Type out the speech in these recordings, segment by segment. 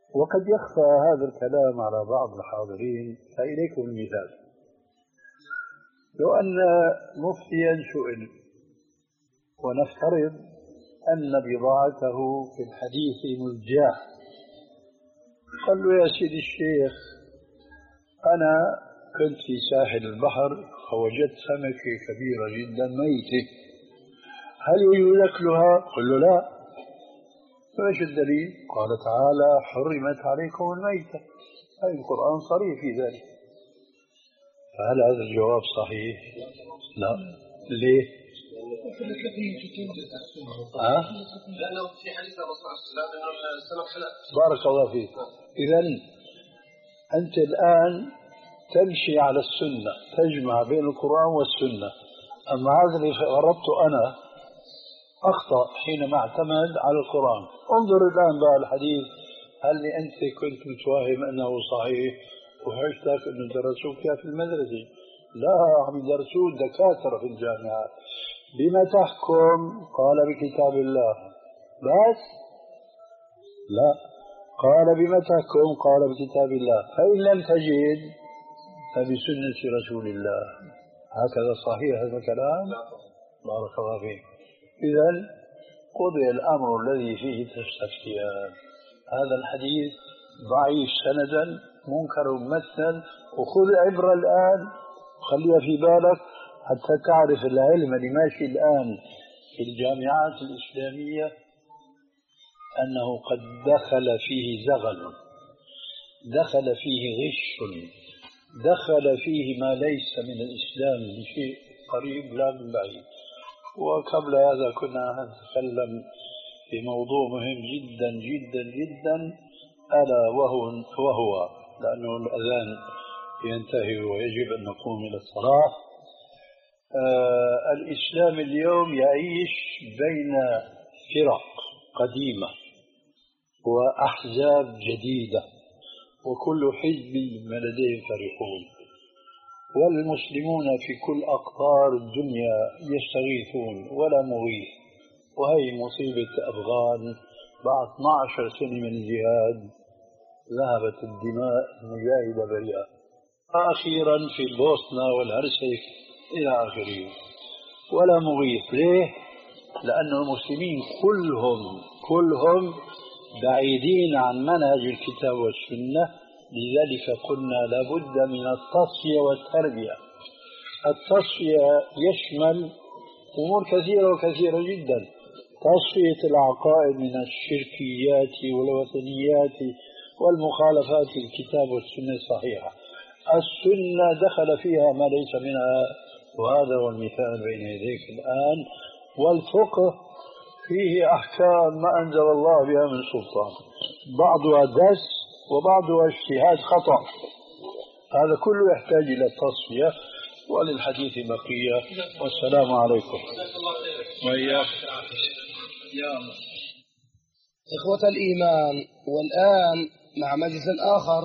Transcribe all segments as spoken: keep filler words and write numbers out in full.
وقد يخفى هذا الكلام على بعض الحاضرين، فإليكم المثال. لو أن مفتيا سئل ونفترض أن بضاعته في الحديث مزجاة، قال له يا سيدي الشيخ أنا كنت في ساحل البحر فوجدت سمكة كبيرة جدا ميتة، هل يجوز أكلها؟ قل له لا. فايش الدليل؟ قال تعالى حرمت عليكم الميتة، أي القرآن صريح في ذلك. فهل هذا الجواب صحيح؟ لا. ليه؟ أه؟ لأنه في حديث الرسول صلى الله عليه وسلم أن السمك حلال. بارك الله فيك. إذن أنت الآن تمشي على السنة، تجمع بين القرآن والسنة. أما هذا اللي غربته أنا أخطأ حينما اعتمد على القرآن. انظر الآن بقى الحديث، هل أنت كنت متوهم أنه صحيح وحشتك أنه درسوك في المدرسة؟ لا، عم يدرسوه الدكاترة في الجامعات. بما تحكم؟ قال بكتاب الله. بس لا، قال بما تحكم؟ قال بكتاب الله. فإن لم تجد فبسنة رسول الله. هكذا صحيح هذا الكلام؟ بارك الله فيك. إذن قضي الأمر الذي فيه تستفتيان. هذا الحديث ضعيف سندا منكر مثلا، وخذ عبرة الآن خليها في بالك حتى تعرف العلم اللي ماشي الآن في الجامعات الإسلامية أنه قد دخل فيه زغل، دخل فيه غش، دخل فيه ما ليس من الإسلام بشيء قريب لا من بعيد. وقبل هذا كنا نتكلم في موضوع مهم جدا جدا جدا، ألا وهو, وهو لأنه الأذان ينتهي ويجب أن نقوم إلى الصلاة. آه الإسلام اليوم يعيش بين فرق قديمة وأحزاب جديدة، وكل حزب ما لديهم فرحون، والمسلمون في كل أقطار الدنيا يستغيثون ولا مغيث. وهي مصيبة أفغان بعد اثنتي عشرة سنة من الجهاد ذهبت الدماء المجاهدة بريئة، أخيرا في البوسنة والهرسك إلى آخره، ولا مغيث. ليه؟ لأن المسلمين كلهم كلهم بعيدين عن منهج الكتاب والسنة. لذلك قلنا لابد من التصفية والتربية. التصفية يشمل أمور كثيرة وكثيرة جدا، تصفية العقائد من الشركيات والوثنيات والمخالفات الكتاب والسنة الصحيحة. السنة دخل فيها ما ليس منها، وهذا هو المثال بين يديك الآن. والفقه فيه أحكام ما أنزل الله بها من سلطان، بعضها دس وبعضها اجتهاد خطأ. هذا كله يحتاج إلى التصفية، وللحديث بقية. والسلام عليكم. وإياك. إخوة الإيمان، والآن مع مجلس آخر.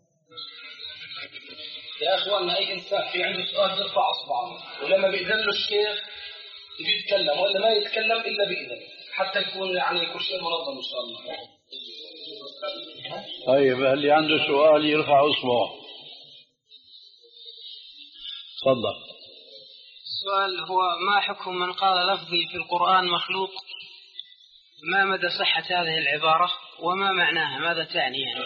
يا إخواننا، أي إنسان في عنده سؤال يرفع أصبعه، ولما بيأذن له الشيخ يتكلم، ولا ما يتكلم إلا بإذن، حتى يكون يعني كل شيء منظم إن شاء الله. طيب، اللي عنده سؤال يرفع أصبعه. تفضل. السؤال هو: ما حكم من قال لفظي في القرآن مخلوق؟ ما مدى صحة هذه العبارة وما معناها؟ ماذا تعني يعني؟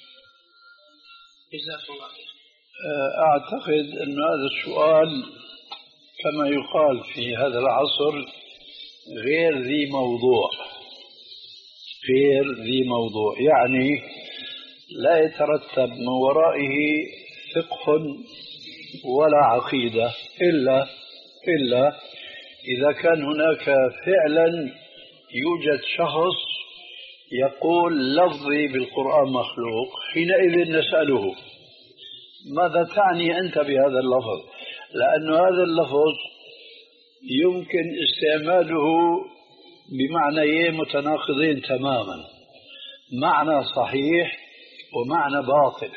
جزاكم الله خير. أعتقد أن هذا السؤال كما يقال في هذا العصر غير ذي موضوع، غير ذي موضوع، يعني لا يترتب من ورائه فقه ولا عقيدة إلا إلا إذا كان هناك فعلا يوجد شخص يقول لفظي بالقرآن مخلوق، حينئذ نسأله ماذا تعني أنت بهذا اللفظ؟ لأن هذا اللفظ يمكن استعماله بمعنيين متناقضين تماما، معنى صحيح ومعنى باطل.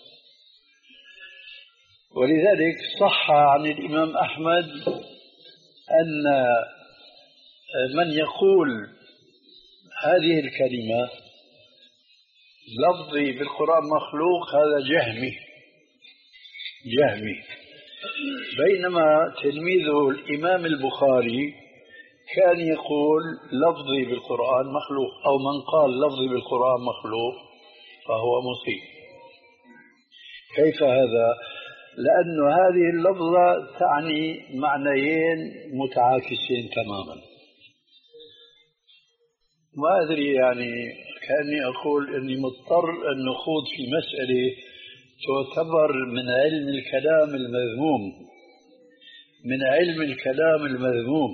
ولذلك صح عن الإمام أحمد أن من يقول هذه الكلمة لفظي بالقرآن مخلوق هذا جهمي جهمي، بينما تلميذه الإمام البخاري كان يقول لفظي بالقرآن مخلوق، أو من قال لفظي بالقرآن مخلوق فهو مصيب. كيف هذا؟ لأن هذه اللفظة تعني معنيين متعاكسين تماما. ما أدري، يعني كأني أقول أني مضطر أن نخوض في مسألة تعتبر من علم الكلام المذموم من علم الكلام المذموم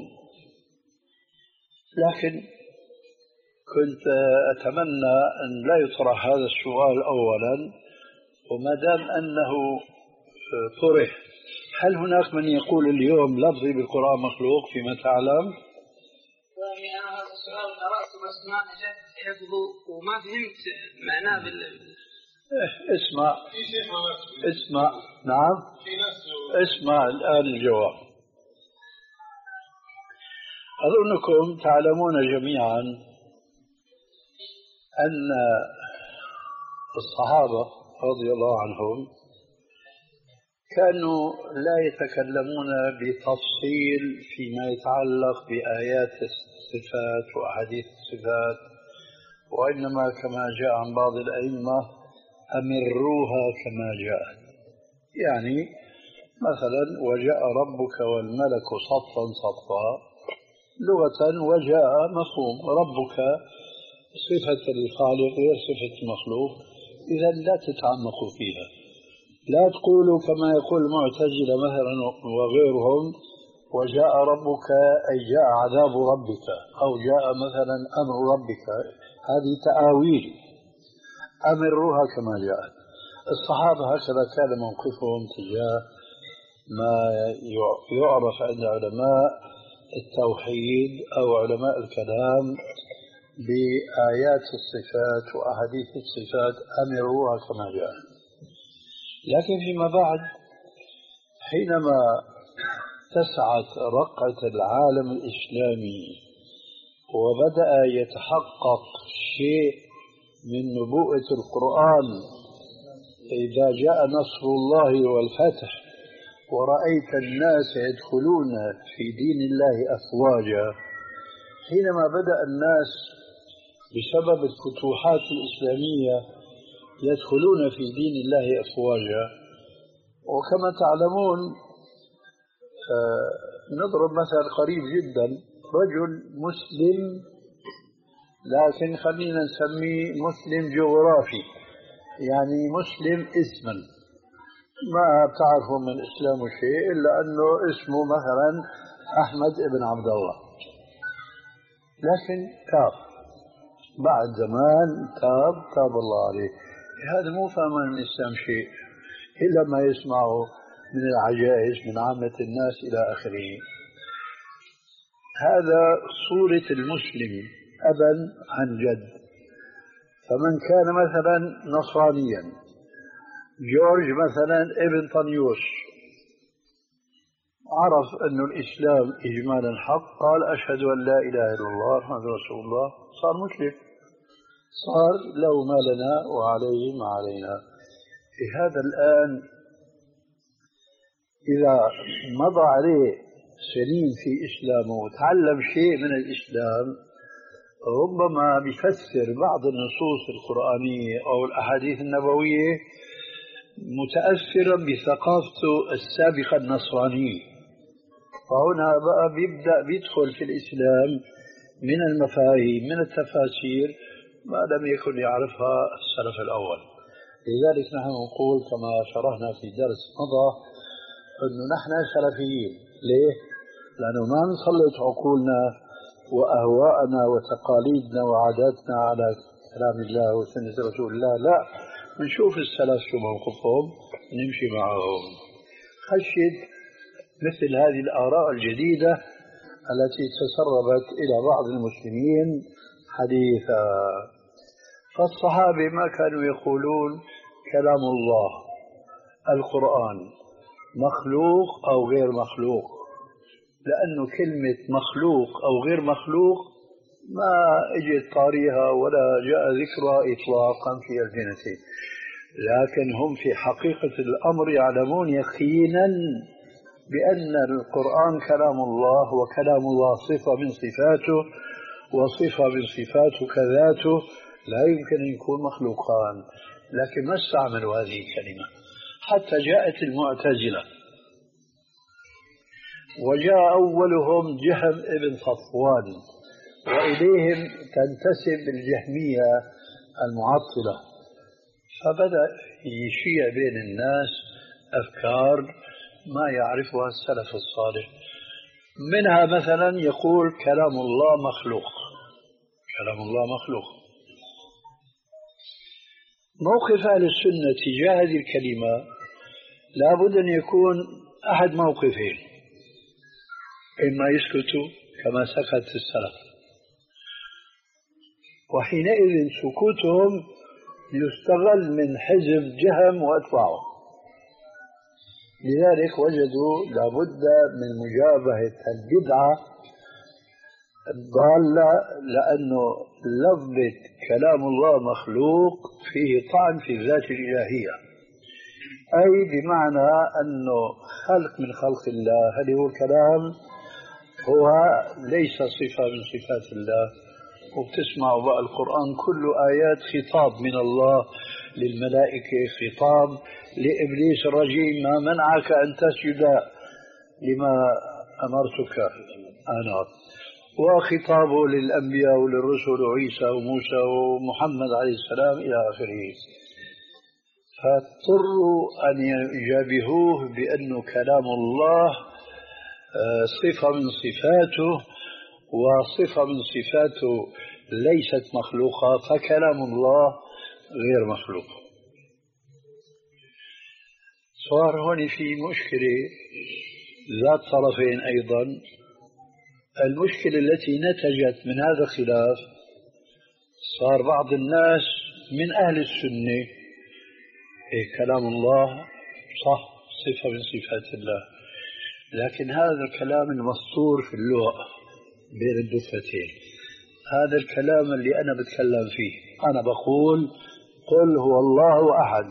لكن كنت أتمنى أن لا يطرح هذا السؤال أولا، وما دام أنه طرح، هل هناك من يقول اليوم لفظي بالقرآن مخلوق فيما تعلم؟ يعني أنا هذا السؤال قرأت بس ما أجبت حفظه وما فهمت معناه بال اسمع اسمع نعم اسمع الآن الجواب. أظنكم تعلمون جميعا أن الصحابة رضي الله عنهم كانوا لا يتكلمون بتفصيل فيما يتعلق بآيات الصفات وأحاديث الصفات، وإنما كما جاء عن بعض الأئمة أمروها كما جاءت. يعني مثلا وجاء ربك والملك صفا صفا لغة، وجاء مفهوم ربك صفة الخالق غير صفة المخلوق، إذا لا تتعمقوا فيها. لا تقولوا كما يقول المعتزلة مثلا وغيرهم وجاء ربك أي جاء عذاب ربك أو جاء مثلا أمر ربك، هذه تآويل. أمروها كما جاءت. الصحابة هكذا كان موقفهم تجاه ما يعرف عند علماء التوحيد أو علماء الكلام بآيات الصفات وأحاديث الصفات، أمروها كما جاءت. لكن فيما بعد حينما اتسعت رقعة العالم الإسلامي وبدأ يتحقق شيء من نبوءة القرآن، إذا جاء نصر الله والفتح ورأيت الناس يدخلون في دين الله أفواجا، حينما بدأ الناس بسبب الفتوحات الإسلامية يدخلون في دين الله أفواجا. وكما تعلمون نضرب مثل قريب جدا، رجل مسلم لكن خلينا نسميه مسلم جغرافي، يعني مسلم اسما، ما بتعرفوا من الإسلام شيء إلا أنه اسمه مثلا أحمد ابن عبد الله، لكن تاب بعد زمان، تاب تاب الله عليه. هذا مو فاهم من الإسلام شيء إلا ما يسمعه من العجائز من عامة الناس إلى آخره. هذا صورة المسلم أبا عن جد. فمن كان مثلا نصرانيا، جورج مثلا ابن طنيوس، عرف أن الإسلام إجمالا حق، قال أشهد أن لا إله إلا الله محمد رسول الله، صار مسلم، صار له ما لنا وعليه ما علينا. هذا الآن إذا مضى عليه سنين في إسلامه وتعلم شيء من الإسلام، ربما بيفسر بعض النصوص القرآنية أو الأحاديث النبوية متأثرا بثقافته السابقة النصرانية، فهنا بقى بيبدأ بيدخل في الإسلام من المفاهيم من التفاسير ما لم يكن يعرفها السلف الأول. لذلك نحن نقول كما شرحنا في درس مضى أنه نحن سلفيين. ليه؟ لأنه ما نسلط عقولنا وأهواءنا وتقاليدنا وعاداتنا على كلام الله وسنة رسول الله، لا، نشوف السلف شو موقفهم نمشي معهم، خشيت مثل هذه الآراء الجديدة التي تسربت إلى بعض المسلمين حديثا. فالصحابة ما كانوا يقولون كلام الله القرآن مخلوق أو غير مخلوق، لأنه كلمة مخلوق أو غير مخلوق ما اجت طاريها ولا جاء ذكرها إطلاقا في ألسنتهم، لكن هم في حقيقة الأمر يعلمون يقينا بأن القرآن كلام الله، وكلام الله صفة من صفاته، وصفة من صفاته كذاته، لا يمكن أن يكون مخلوقان، لكن ما استعملوا هذه الكلمة. حتى جاءت المعتزلة وجاء أولهم جهم ابن صفوان، وإليهم تنتسب الجهمية المعطلة، فبدأ يشيع بين الناس أفكار ما يعرفها السلف الصالح. منها مثلا يقول كلام الله مخلوق، كلام الله مخلوق. موقف أهل السنة تجاه هذه الكلمة لابد أن يكون أحد موقفين: إما يسكتوا كما سكت السلف، وحينئذ سكوتهم يستغل من حزب جهم وأتباعه، لذلك وجدوا لابد من مجابهة البدعة الضالة، لأنه لفظة كلام الله مخلوق فيه طعن في الذات الإلهية، أي بمعنى أنه خلق من خلق الله. هل هو الكلام هو ليس صفة من صفات الله. وبتسمعوا بقى القرآن كله آيات خطاب من الله للملائكة، خطاب لإبليس الرجيم: ما منعك أن تسجد لما أمرتك أنا، وخطابه للأنبياء وللرسل وعيسى وموسى ومحمد عليه السلام إلى آخره. فاضطروا أن يجابهوه بأنه كلام الله صفة من صفاته، وصفة من صفاته ليست مخلوقة، فكلام الله غير مخلوق. صار هون في مشكلة ذات طرفين أيضا. المشكلة التي نتجت من هذا الخلاف، صار بعض الناس من أهل السنة إيه كلام الله صح صفة من صفات الله، لكن هذا الكلام المسطور في اللغة بين الدفتين، هذا الكلام اللي أنا بتكلم فيه، أنا بقول قل هو الله أحد،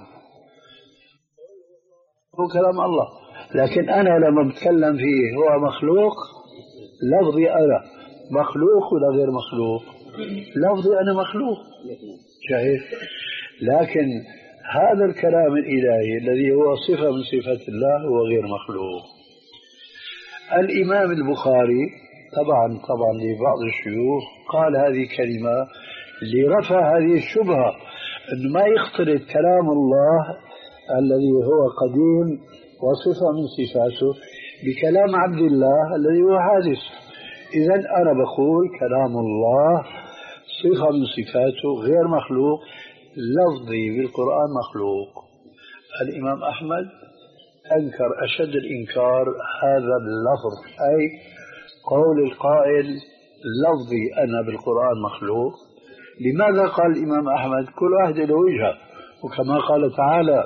هو كلام الله، لكن أنا لما بتكلم فيه هو مخلوق، لفظي أنا مخلوق ولا غير مخلوق؟ لفظي أنا مخلوق، شايف؟ لكن هذا الكلام الإلهي الذي هو صفة من صفات الله هو غير مخلوق. الإمام البخاري طبعا طبعا لبعض الشيوخ قال هذه كلمة لرفع هذه الشبهة، أنه ما يختلط كلام الله الذي هو قديم وصفة من صفاته بكلام عبد الله الذي هو حادث. إذن أنا بقول كلام الله صفة من صفاته غير مخلوق، لفظي بالقرآن مخلوق. الإمام أحمد أنكر أشد الإنكار هذا اللفظ، أي قول القائل لفظي أنا بالقرآن مخلوق. لماذا قال الإمام أحمد؟ كل واحد له وجهة، وكما قال تعالى: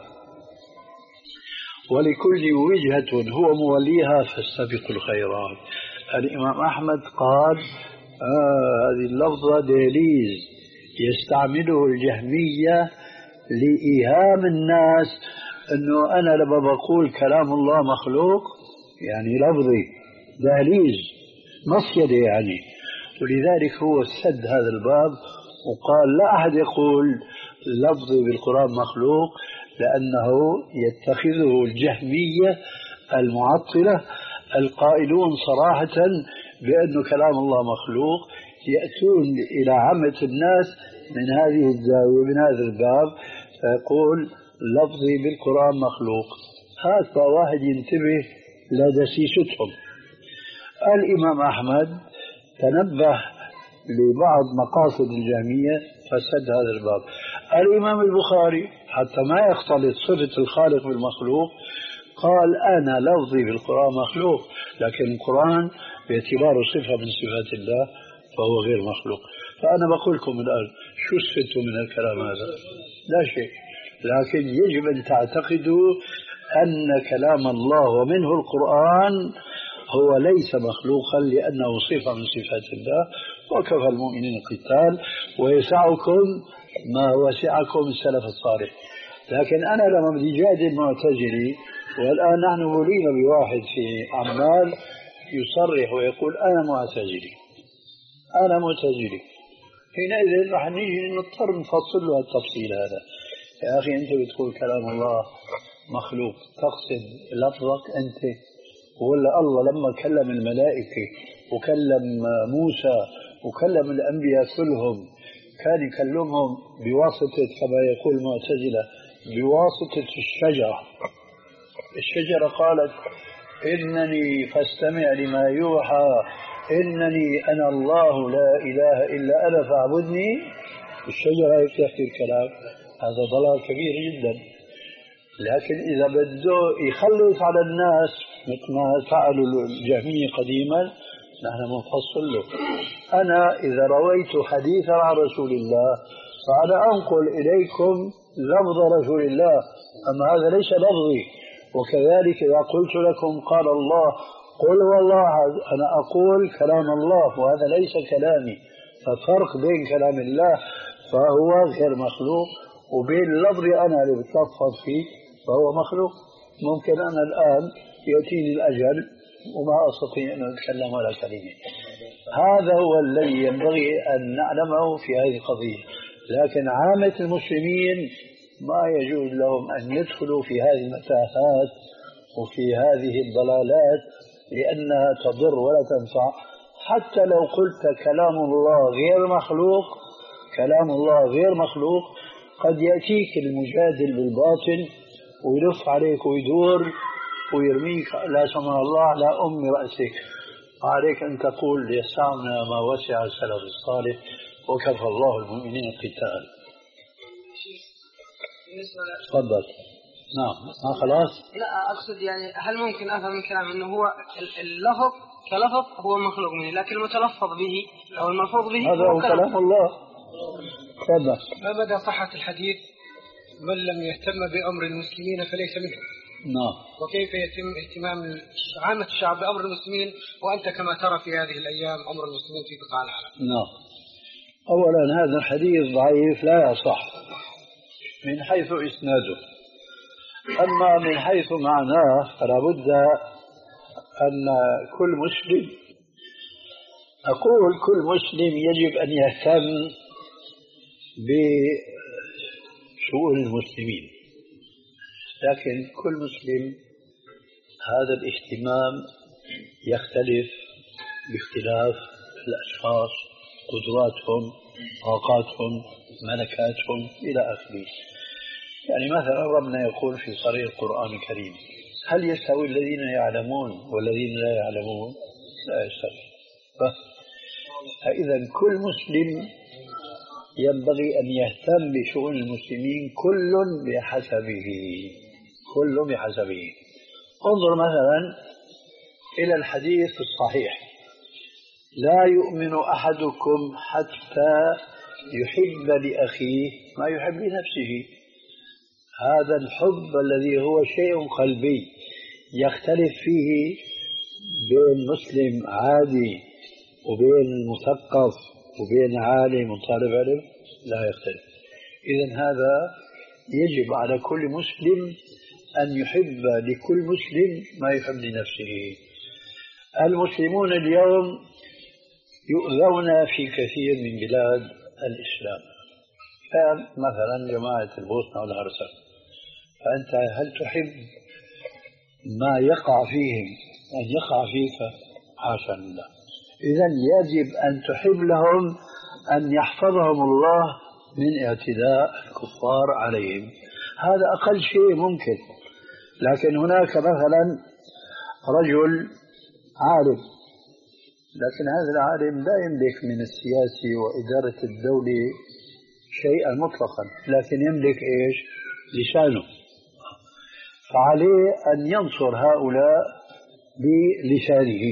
ولكل وجهة هو موليها فاستبقوا الخيرات. الإمام أحمد قال آه هذه اللفظة دهليز يستعمله الجهمية لإيهام الناس أنه أنا لما بقول كلام الله مخلوق يعني لفظي دهليز مصيدة يعني، ولذلك هو سد هذا الباب وقال لا أحد يقول لفظي بالقرآن مخلوق، لأنه يتخذه الجهمية المعطلة القائلون صراحة بأن كلام الله مخلوق، يأتون إلى عامة الناس من هذه الزاوية من هذا الباب فيقول لفظي بالقرآن مخلوق. هذا واحد ينتبه لدسيستهم. الإمام أحمد تنبه لبعض مقاصد الجهمية فسد هذا الباب. الإمام البخاري حتى ما يختلط صفة الخالق بالمخلوق قال أنا لفظي بالقرآن مخلوق، لكن القرآن باعتباره صفة من صفات الله فهو غير مخلوق. فأنا بقول لكم الآن شو استفدتوا من الكلام هذا؟ لا شيء، لكن يجب أن تعتقدوا أن كلام الله ومنه القرآن هو ليس مخلوقا لأنه صفة من صفات الله، وكفى المؤمنين القتال ويسعكم ما وسعكم السلف الصالح. لكن أنا لما بدي جادل معتزلي، والآن نحن بلينا بواحد في عمان يصرح ويقول أنا معتزلي أنا معتزلي، حينئذ راح نيجي نضطر نفصل له التفصيل هذا. يا أخي أنت بتقول كلام الله مخلوق، تقصد لفظك أنت ولا الله لما كلم الملائكة وكلم موسى وكلم الأنبياء كلهم كان يكلمهم بواسطة كما يقول المعتزلة بواسطة الشجرة؟ الشجرة قالت إنني فاستمع لما يوحى إنني أنا الله لا إله إلا أنا فاعبدني. الشجرة هيك تحكي الكلام، هذا ضلال كبير جدا. لكن إذا بده يخلص على الناس مثل ما فعلوا الجهمية قديما نحن بنفصل له. أنا إذا رويت حديثا عن رسول الله فأنا أنقل إليكم لفظ رسول الله، أما هذا ليس لفظي. وكذلك إذا قلت لكم قال الله قل والله أنا أقول كلام الله وهذا ليس كلامي. ففرق بين كلام الله فهو غير مخلوق وبين لفظي أنا اللي بتلفظ فيه فهو مخلوق. ممكن أنا الآن يأتيني الأجل وما أستطيع أن أتكلم ولا كلمة. هذا هو الذي ينبغي أن نعلمه في هذه القضية. لكن عامة المسلمين ما يجوز لهم أن يدخلوا في هذه المتاهات وفي هذه الضلالات لأنها تضر ولا تنفع. حتى لو قلت كلام الله غير مخلوق، كلام الله غير مخلوق قد يأتيك المجادل بالباطل ويلف عليك ويدور ويرميك لا سمح الله على أم رأسك. عليك أن تقول يسعنا ما وسع السلف الصالح وكفى الله المؤمنين القتال. تفضل. نعم ما خلاص. لا أقصد يعني هل ممكن أفهم من كلام أنه هو اللفظ كلفظ هو مخلوق منه لكن المتلفظ به أو الملفوظ به هذا هو كلام الله. تفضل. ما مدى صحة الحديث من لم يهتم بأمر المسلمين فليس منهم؟ نعم. وكيف يتم اهتمام عامة الشعب بأمر المسلمين وأنت كما ترى في هذه الأيام أمر المسلمين في بقاع العالم؟ نعم. أولا هذا الحديث ضعيف لا يصح من حيث إسناده، أما من حيث معناه فلا بد أن كل مسلم، أقول كل مسلم يجب أن يهتم بشؤون المسلمين. لكن كل مسلم هذا الاهتمام يختلف باختلاف الأشخاص، قدراتهم، طاقاتهم، ملكاتهم إلى آخره. يعني مثلا ربنا يقول في صريح القرآن الكريم هل يستوي الذين يعلمون والذين لا يعلمون؟ لا يستوي. فإذا كل مسلم ينبغي أن يهتم بشؤون المسلمين كل بحسبه كل بحسبه. انظر مثلا إلى الحديث الصحيح لا يؤمن أحدكم حتى يحب لأخيه ما يحب لنفسه. هذا الحب الذي هو شيء قلبي يختلف فيه بين مسلم عادي وبين مثقف وبين عالم وطالب علم، لا يختلف. إذن هذا يجب على كل مسلم أن يحب لكل مسلم ما يحب لنفسه. المسلمون اليوم يؤذون في كثير من بلاد الإسلام، مثلا جماعة البوسنة والهرسك، فأنت هل تحب ما يقع فيهم أن يقع فيك؟ حاشا لله. إذن يجب أن تحب لهم أن يحفظهم الله من اعتداء الكفار عليهم. هذا أقل شيء ممكن. لكن هناك مثلا رجل عالم، لكن هذا العالم لا يملك من السياسة وإدارة الدولة شيئا مطلقا، لكن يملك إيش؟ لسانه. فعليه أن ينصر هؤلاء بلسانه،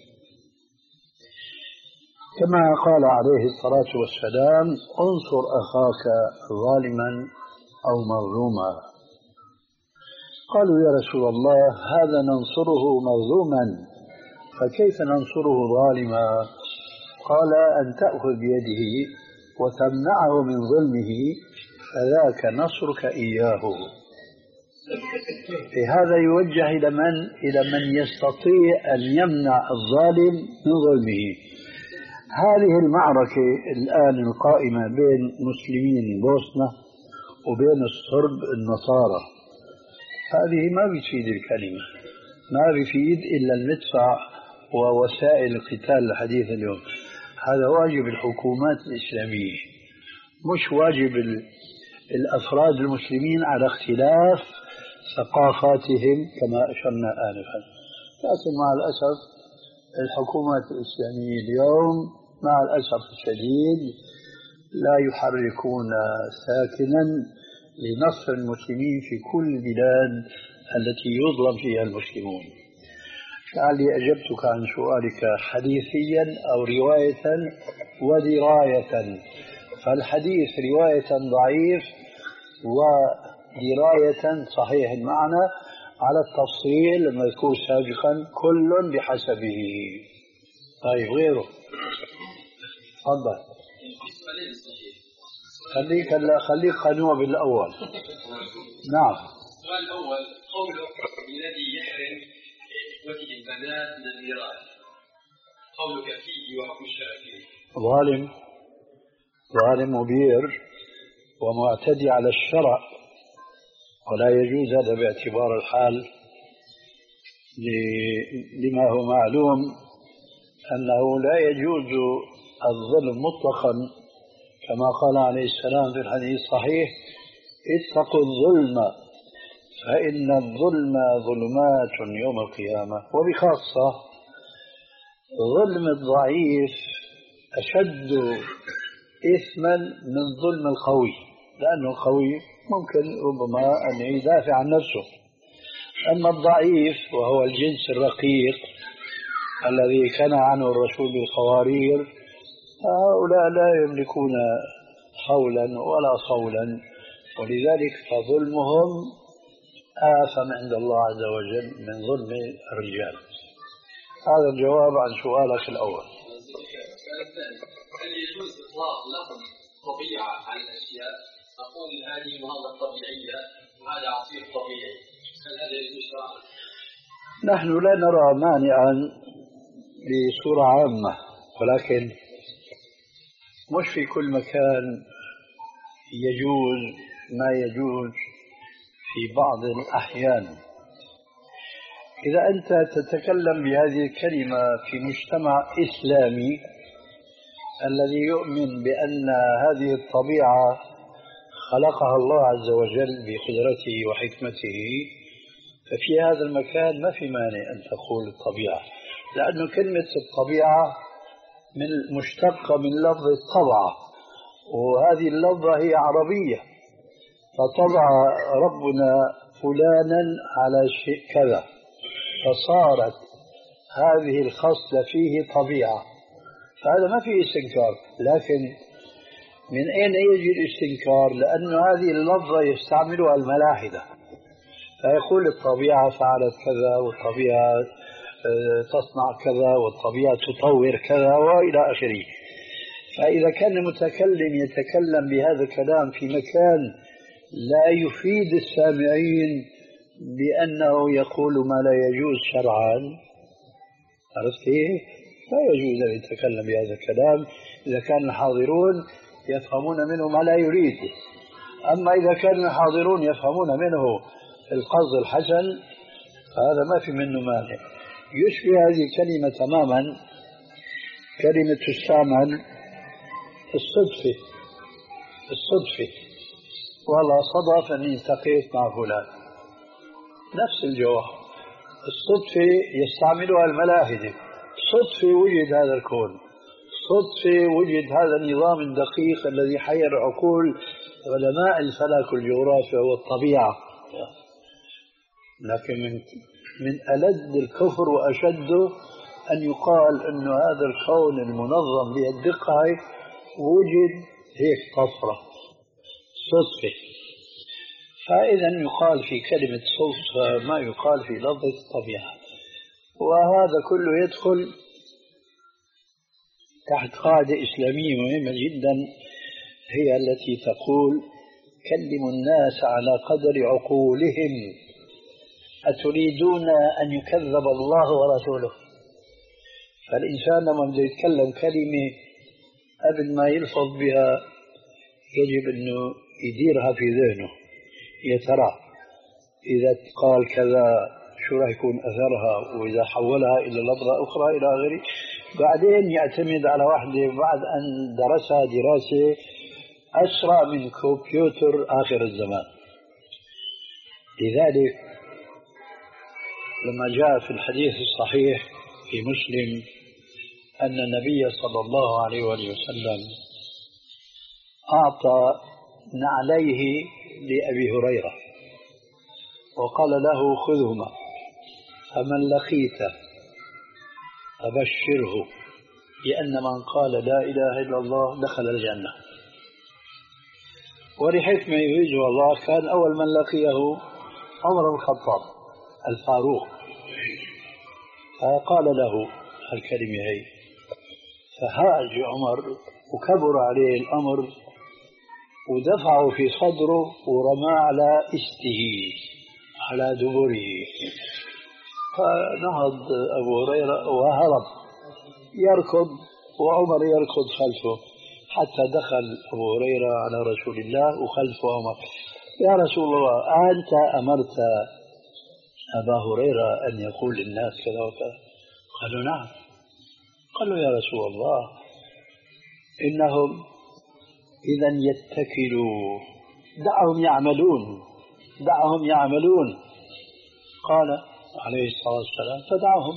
كما قال عليه الصلاة والسلام انصر أخاك ظالما أو مظلوما. قالوا يا رسول الله هذا ننصره مظلوما فكيف ننصره ظالما؟ قال أن تأخذ بيده وتمنعه من ظلمه فذاك نصرك إياه. في هذا يوجه إلى من؟ إلى من يستطيع أن يمنع الظالم من ظلمه. هذه المعركة الآن القائمة بين مسلمين بوسنة وبين الصرب النصارى، هذه ما بتفيد الكلمة، ما بيفيد إلا المدفع ووسائل القتال الحديث اليوم. هذا واجب الحكومات الإسلامية، مش واجب الأفراد المسلمين على اختلاف ثقافاتهم كما أشرنا آنفا. لكن مع الأسف الحكومات الإسلامية اليوم مع الأسف الشديد لا يحركون ساكنا لنصر المسلمين في كل البلاد التي يظلم فيها المسلمون. لعلي أجبتك عن سؤالك حديثيا أو رواية ودراية. فالحديث رواية ضعيف ودراية صحيح المعنى على التفصيل المذكور سابقا، كل بحسبه. طيب غيره تفضل. خليك هلا خليك قنوع بالأول. نعم. السؤال الأول قوله الذي يحرم إخوته البنات من الميراث، قولك فيه وحكم الشرع فيه. ظالم ظالم مبير ومعتدي على الشرع، ولا يجوز هذا باعتبار الحال لما هو معلوم أنه لا يجوز الظلم مطلقا، كما قال عليه السلام في الحديث الصحيح: اتقوا الظلم فإن الظلم ظلمات يوم القيامة. وبخاصة ظلم الضعيف أشد إثما من ظلم القوي، لأنه القوي ممكن ربما أن يدافع عن نفسه، أما الضعيف وهو الجنس الرقيق الذي كان عنه الرسول بالقوارير، هؤلاء لا يملكون حولا ولا صولا، ولذلك فظلمهم آثم عند الله عز وجل من ظلم الرجال. هذا الجواب عن سؤالك الأول. هل يجوز إطلاق لفظ طبيعة على الأشياء؟ أقول هذه مناظرة طبيعية وهذا عصير طبيعي، هل هذا يجوز شرعا؟ نحن لا نرى مانعا بصورة عامة، ولكن مش في كل مكان يجوز ما يجوز في بعض الأحيان. إذا أنت تتكلم بهذه الكلمة في مجتمع إسلامي الذي يؤمن بأن هذه الطبيعة خلقها الله عز وجل بقدرته وحكمته، ففي هذا المكان ما في مانع أن تقول الطبيعة، لأن كلمة الطبيعة من مشتقة من لفظ الطبع، وهذه اللفظة هي عربية، فطبع ربنا فلانا على شيء كذا، فصارت هذه الخصلة فيه طبيعة، فهذا ما فيه استنكار. لكن من أين يجي الاستنكار؟ لأن هذه اللفظة يستعملها الملاحدة، فيقول الطبيعة فعلت كذا، والطبيعة تصنع كذا، والطبيعة تطور كذا وإلى آخره. فإذا كان المتكلم يتكلم بهذا الكلام في مكان لا يفيد السامعين بأنه يقول ما لا يجوز شرعا، عرفت إيه؟ لا يجوز أن يتكلم بهذا الكلام إذا كان الحاضرون يفهمون منه ما لا يريد. أما إذا كان الحاضرون يفهمون منه القصد الحسن فهذا ما في منه مانع. يشبه هذه الكلمة تماما كلمة تستعمل الصدفة. الصدفة والله صدف أني التقيت مع فلان، نفس الجواب. الصدفة يستعملها الملاحدة، صدفة وجد هذا الكون، صدفة وجد هذا النظام الدقيق الذي حير عقول علماء الفلك والجغرافيا والطبيعة. لكن من من ألد الكفر وأشده أن يقال أن هذا الكون المنظم بهالدقة وجد هيك طفرة صدفة. فإذا يقال في كلمة صدفة ما يقال في لفظ الطبيعة، وهذا كله يدخل تحت قاعدة إسلامية مهمة جدا، هي التي تقول كلموا الناس على قدر عقولهم، أتريدون أن يكذب الله ورسوله؟ فالإنسان لما بده يتكلم كلمة قبل ما يلفظ بها يجب أنه يديرها في ذهنه، يا ترى إذا قال كذا شو راح يكون أثرها، وإذا حولها إلى لفظة أخرى إلى آخره. بعدين يعتمد على واحدة بعد أن درسها دراسة أسرع من كمبيوتر آخر الزمان. لذلك لما جاء في الحديث الصحيح في مسلم أن النبي صلى الله عليه وسلم أعطى نعليه لأبي هريرة وقال له خذهما، فمن لقيته فبشره بأن من قال لا إله إلا الله دخل الجنة. ولحكمة يريدها الله كان أول من لقيه عمر بن الخطاب الفاروق، فقال له الكلمة هي، فهاج عمر وكبر عليه الأمر ودفعه في صدره ورمى على استه على دبره، فنهض أبو هريرة وهرب يركض وعمر يركض خلفه حتى دخل أبو هريرة على رسول الله وخلفه عمر. يا رسول الله أنت أمرت أبا هريرة أن يقول للناس كذا وكذا؟ قالوا نعم. قالوا يا رسول الله إنهم إذا يتكلوا، دعهم يعملون دعهم يعملون. قال عليه الصلاة والسلام فدعهم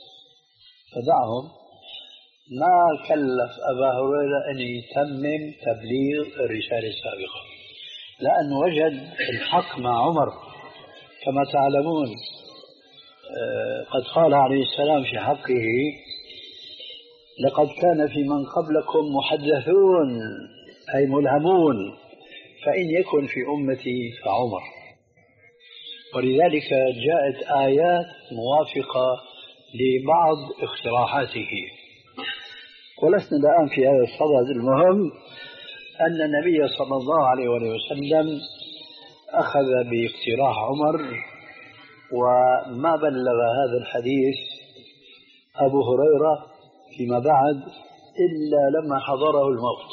فدعهم ما كلف أبا هريرة أن يتمم تبليغ الرسالة السابقة، لأن وجد الحق مع عمر. كما تعلمون قد قال عليه السلام في حقه لقد كان في من قبلكم محدثون أي ملهمون، فإن يكن في أمتي فعمر. ولذلك جاءت آيات موافقة لبعض اقتراحاته. ولسنا الآن في هذا الصدد. المهم أن النبي صلى الله عليه وسلم أخذ باقتراح عمر، وما بلغ هذا الحديث أبو هريرة فيما بعد إلا لما حضره الموت.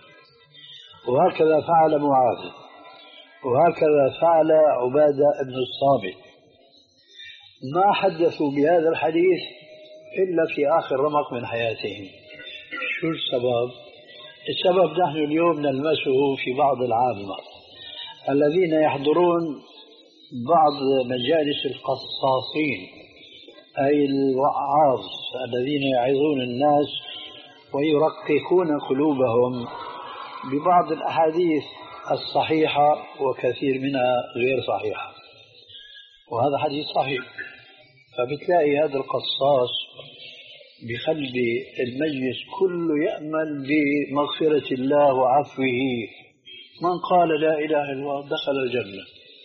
وهكذا فعل معاذ، وهكذا فعل عبادة بن الصامت. ما حدثوا بهذا الحديث إلا في آخر رمق من حياتهم. شو السبب؟ السبب نحن اليوم نلمسه في بعض العامة الذين يحضرون بعض مجالس القصاصين أي الوعاظ الذين يعظون الناس ويرققون قلوبهم ببعض الأحاديث الصحيحة وكثير منها غير صحيحة، وهذا حديث صحيح. فبتلاقي هذا القصاص بخلي المجلس كله يأمل بمغفرة الله وعفوه، من قال لا إله إلا الله دخل الجنة،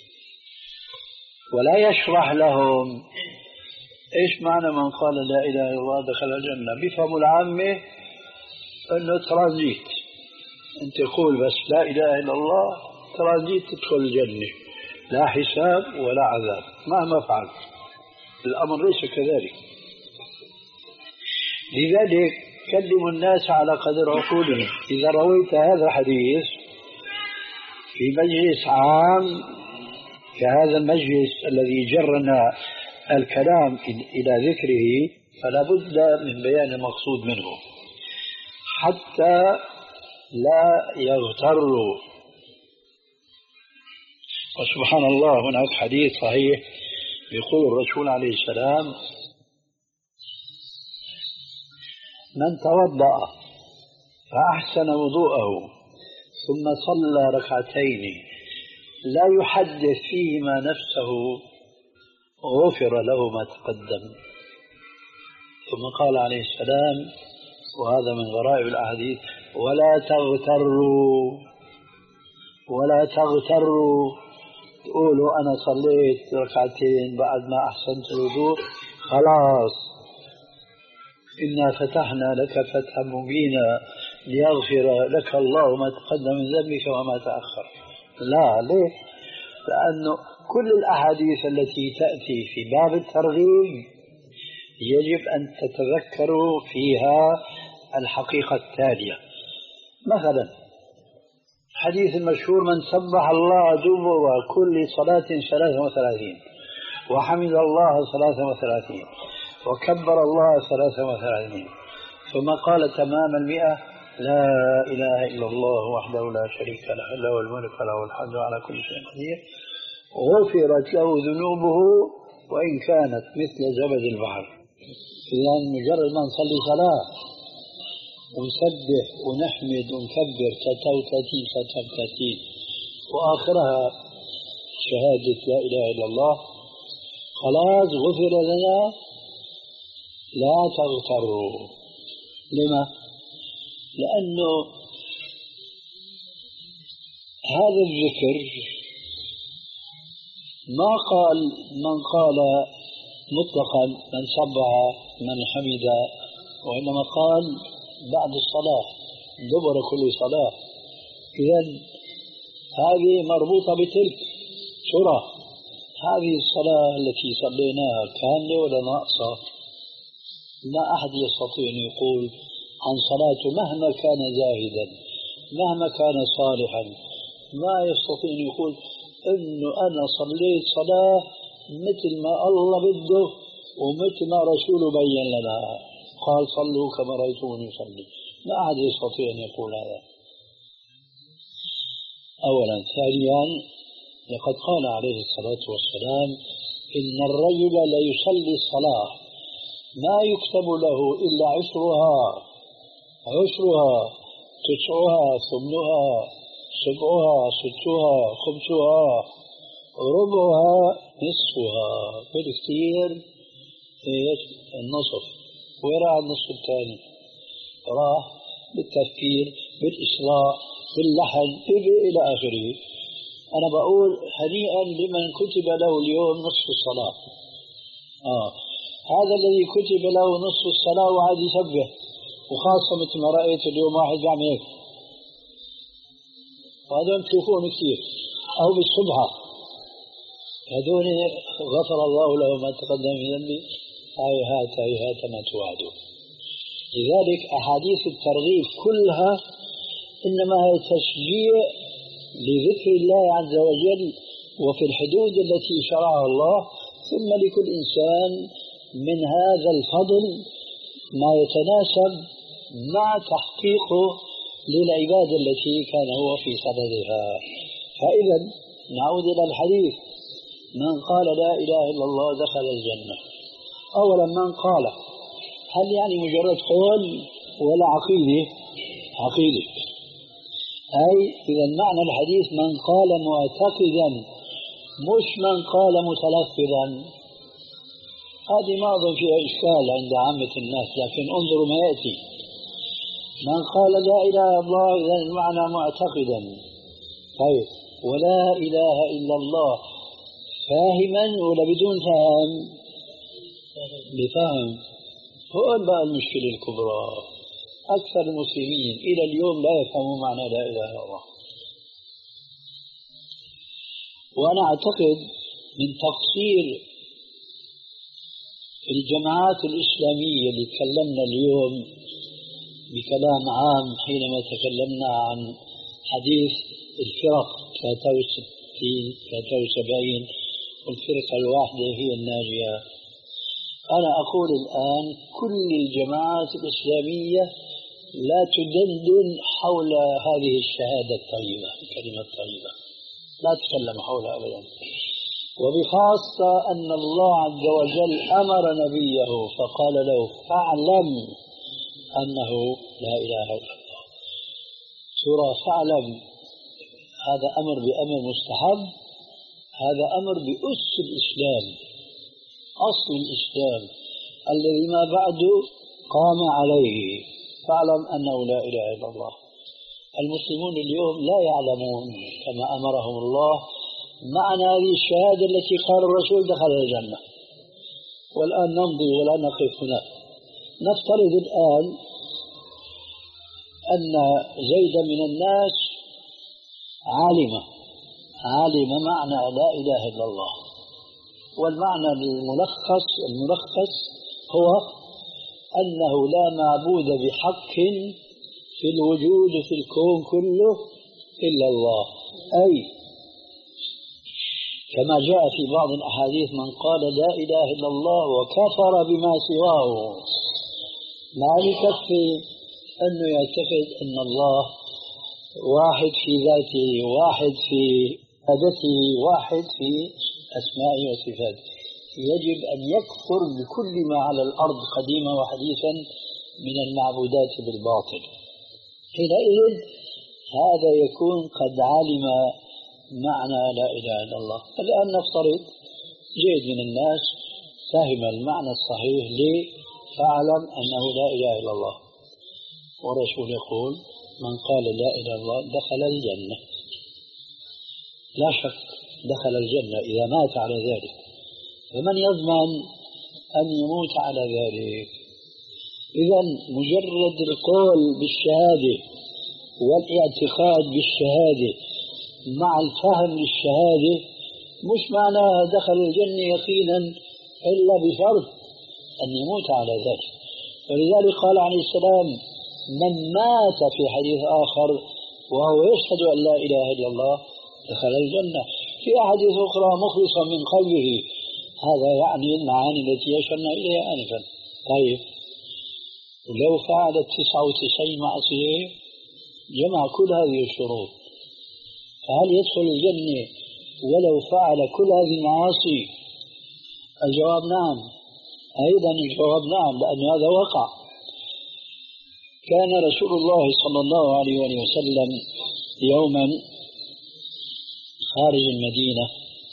ولا يشرح لهم إيش معنى من قال لا إله إلا الله دخل الجنة. بيفهموا العامة أنه ترانزيت، أنت تقول بس لا إله إلا الله ترانزيت تدخل الجنة، لا حساب ولا عذاب مهما فعلت. الأمر ليس كذلك. لذلك كلموا الناس على قدر عقولهم. إذا رويت هذا الحديث في مجلس عام كهذا المجلس الذي جرنا الكلام إلى ذكره فلا بد من بيان المقصود منه حتى لا يغتروا. وسبحان الله هناك حديث صحيح يقول الرسول عليه السلام من توضأ فأحسن وضوءه ثم صلى ركعتين لا يحدث فيهما نفسه غفر له ما تقدم. ثم قال عليه السلام وهذا من غرائب الأحاديث ولا تغتروا ولا تغتروا تقولوا أنا صليت ركعتين بعد ما أحسنت الوضوء خلاص إنا فتحنا لك فتحا مبينا ليغفر لك الله ما تقدم من ذنبك وما تأخر. لا، ليه؟ لأنه كل الأحاديث التي تأتي في باب الترغيب يجب أن تتذكروا فيها الحقيقة التالية. مثلا حديث المشهور: من سبح الله دبر كل صلاة ثلاثة وثلاثين، وحمد الله ثلاثة وثلاثين، وكبر الله ثلاثة وثلاثين، ثم قال تمام المئة: لا إله إلا الله وحده لا شريك له، له الملك وله الحمد على كل شيء قدير، غفرت له ذنوبه وإن كانت مثل زبد البحر. إذا مجرد ما نصلي صلاة ونسبح ونحمد ونكبر ثلاثة وثلاثين ثلاثة وثلاثين وآخرها شهادة لا إله إلا الله، خلاص غفر لنا. لا تغتروا. لما؟ لأنه هذا الذكر ما قال من قال مطلقا من سبح من حمد، وإنما قال بعد الصلاة دبر كل صلاة. إذن هذه مربوطة بتلك سورة. هذه الصلاة التي صليناها كاملة ولا ناقصة؟ لا أحد يستطيع أن يقول عن صلاته مهما كان زاهدا مهما كان صالحا، ما يستطيع أن يقول إنه أنا صليت صلاة مثل ما الله بده ومثل ما رسوله بين لنا، قال صلوا كما رأيتموني يصلي. ما أحد يستطيع أن يقول هذا أولا. ثانيا، لقد قال عليه الصلاة والسلام: إن الرجل لا يصلي الصلاة ما يكتب له إلا عشرها عشرها تسعها ثمنها سبعها ستها خمسها ربعها نصفها، بالكثير النصف. وراء النصف الثاني راح بالتفكير بالإسراء باللحن إلى آخره. أنا بقول هنيئا لمن كتب له اليوم نصف الصلاة. آه هذا الذي كتب له نصف الصلاة وعاد يسبح، وخاصة مثل ما رأيت اليوم واحد يعمل هيك، وهذول تشوفون كثير، أو بالصبحة هذول غفر الله له ما تقدم من ذنبه هيهات هيهات ما توعدون. لذلك أحاديث الترغيب كلها إنما هي تشجيع لذكر الله عز وجل وفي الحدود التي شرعها الله، ثم لكل إنسان من هذا الفضل ما يتناسب مع تحقيقه للعبادة التي كان هو في صددها. فإذا نعود إلى الحديث: من قال لا إله إلا الله دخل الجنة. أولا من قال، هل يعني مجرد قول ولا عقيدة؟ عقيدة. أي إذا معنى الحديث من قال معتقدا مش من قال متلفظا. هذه ما أظن فيها إشكال عند عامة الناس، لكن انظروا ما يأتي: من قال لا إله إلا الله إذا المعنى معتقدا. طيب ولا إله إلا الله فاهما ولا بدون فهم؟ بفهم. هو بقى المشكلة الكبرى، أكثر المسلمين إلى اليوم لا يفهموا معنى لا إله إلا الله. وأنا أعتقد من تقصير الجماعات الإسلامية اللي تكلمنا اليوم بكلام عام حينما تكلمنا عن حديث الفرق ثلاثة وستين ثلاثة وسبعين والفرقة الواحدة هي الناجية. أنا أقول الآن كل الجماعات الإسلامية لا تدندن حول هذه الشهادة الطيبة الكلمة الطيبة، لا تتكلم حولها أبدا، وبخاصة أن الله عز وجل أمر نبيه فقال له: فاعلم أنه لا إله إلا الله. سورة فاعلم هذا أمر بأمر مستحب، هذا أمر بأس الإسلام، أصل الإسلام الذي ما بعده قام عليه. فاعلم أنه لا إله إلا الله. المسلمون اليوم لا يعلمون كما أمرهم الله معنى هذه الشهادة التي قال الرسول دخل الجنة. والآن نمضي ولا نقف هنا، نفترض الآن أن زيدا من الناس عالم عالم معنى لا إله إلا الله، والمعنى الملخص الملخص هو أنه لا معبود بحق في الوجود في الكون كله إلا الله. أي كما جاء في بعض الأحاديث من قال لا إله إلا الله وكفر بما سواه، ما يكفي أنه يعتقد أن الله واحد في ذاته، واحد في عبادته، واحد في أسمائه وصفاته، يجب أن يكفر بكل ما على الأرض قديما وحديثا من المعبودات بالباطل. حينئذ هذا يكون قد علم معنى لا إله إلا الله. الآن نفترض جيد من الناس فهم المعنى الصحيح ليه، فاعلم أنه لا إله إلا الله، والرسول يقول من قال لا إله إلا الله دخل الجنة، لا شك دخل الجنة إذا مات على ذلك. فمن يضمن أن يموت على ذلك؟ إذا مجرد القول بالشهادة والاعتقاد بالشهادة مع الفهم للشهادة مش معناها دخل الجنة يقينا إلا بشرط أن يموت على ذلك. ولذلك قال عليه السلام من مات في حديث آخر وهو يشهد أن لا إله إلا الله دخل الجنة. في أحاديث أخرى مخلصا من قلبه، هذا يعني المعاني التي أشرنا إليها آنفا. طيب ولو فعل تسعة وتسعين معصية جمع كل هذه الشروط، فهل يدخل الجنة ولو فعل كل هذه المعاصي؟ الجواب نعم. أيضا الجواب نعم، لأن هذا وقع. كان رسول الله صلى الله عليه وسلم يوما خارج المدينة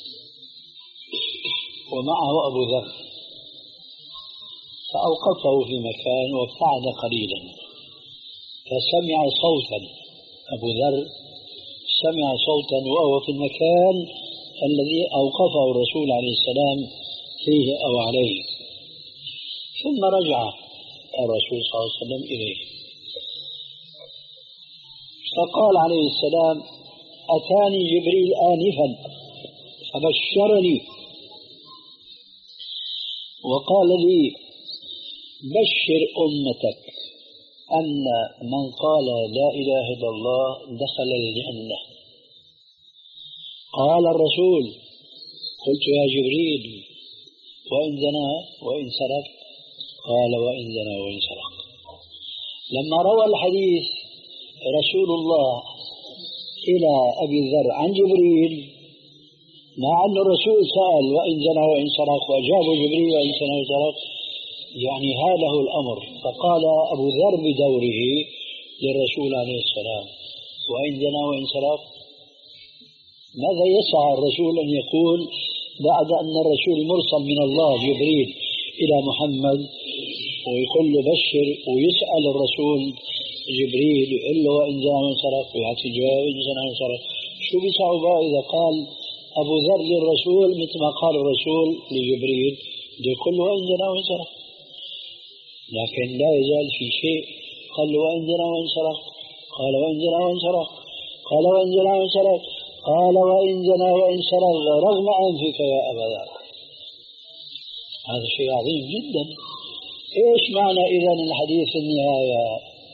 ومعه أبو ذر، فأوقفه في مكان وابتعد قليلا، فسمع صوتا. أبو ذر سمع صوتا وهو في المكان الذي أوقفه الرسول عليه السلام فيه أو عليه، ثم رجع الرسول صلى الله عليه وسلم إليه فقال عليه السلام أتاني جبريل آنفا فبشرني وقال لي بشر أمتك أن من قال لا إله إلا الله دخل الجنة. قال الرسول قلت يا جبريل وإن زنى وإن سرق؟ قال وإن زنى وإن سرق. لما روى الحديث رسول الله إلى أبي ذر عن جبريل، مع أن الرسول سأل وإن زنى وإن سرق وأجابه جبريل وإن زنى وإن سرق، يعني هاله الأمر، فقال أبو ذر بدوره للرسول عليه السلام وإن زنى وإن سرق. ماذا يسعى الرسول أن يقول بعد أن الرسول مرسل من الله جبريل إلى محمد ويقول له بشر، ويسأل الرسول جبريل يقول له وإن زنى وإن سرق ويعطي جواب وإن زنى وإن سرق؟ شو بيسعوا بقى إذا قال أبو ذر للرسول مثل ما قال الرسول لجبريل يقول له وإن زنى وإن سرق؟ لكن لا يزال في شيء. قال له وإن زنى وإن سرق؟ قال وإن زنى وإن سرق؟ قال وإن زنى وإن سرق؟ قال وإن زنى وإن سرق رغم أنفك يا أبا ذر. هذا شيء عظيم جدا. إيش معنى إذن الحديث في النهاية؟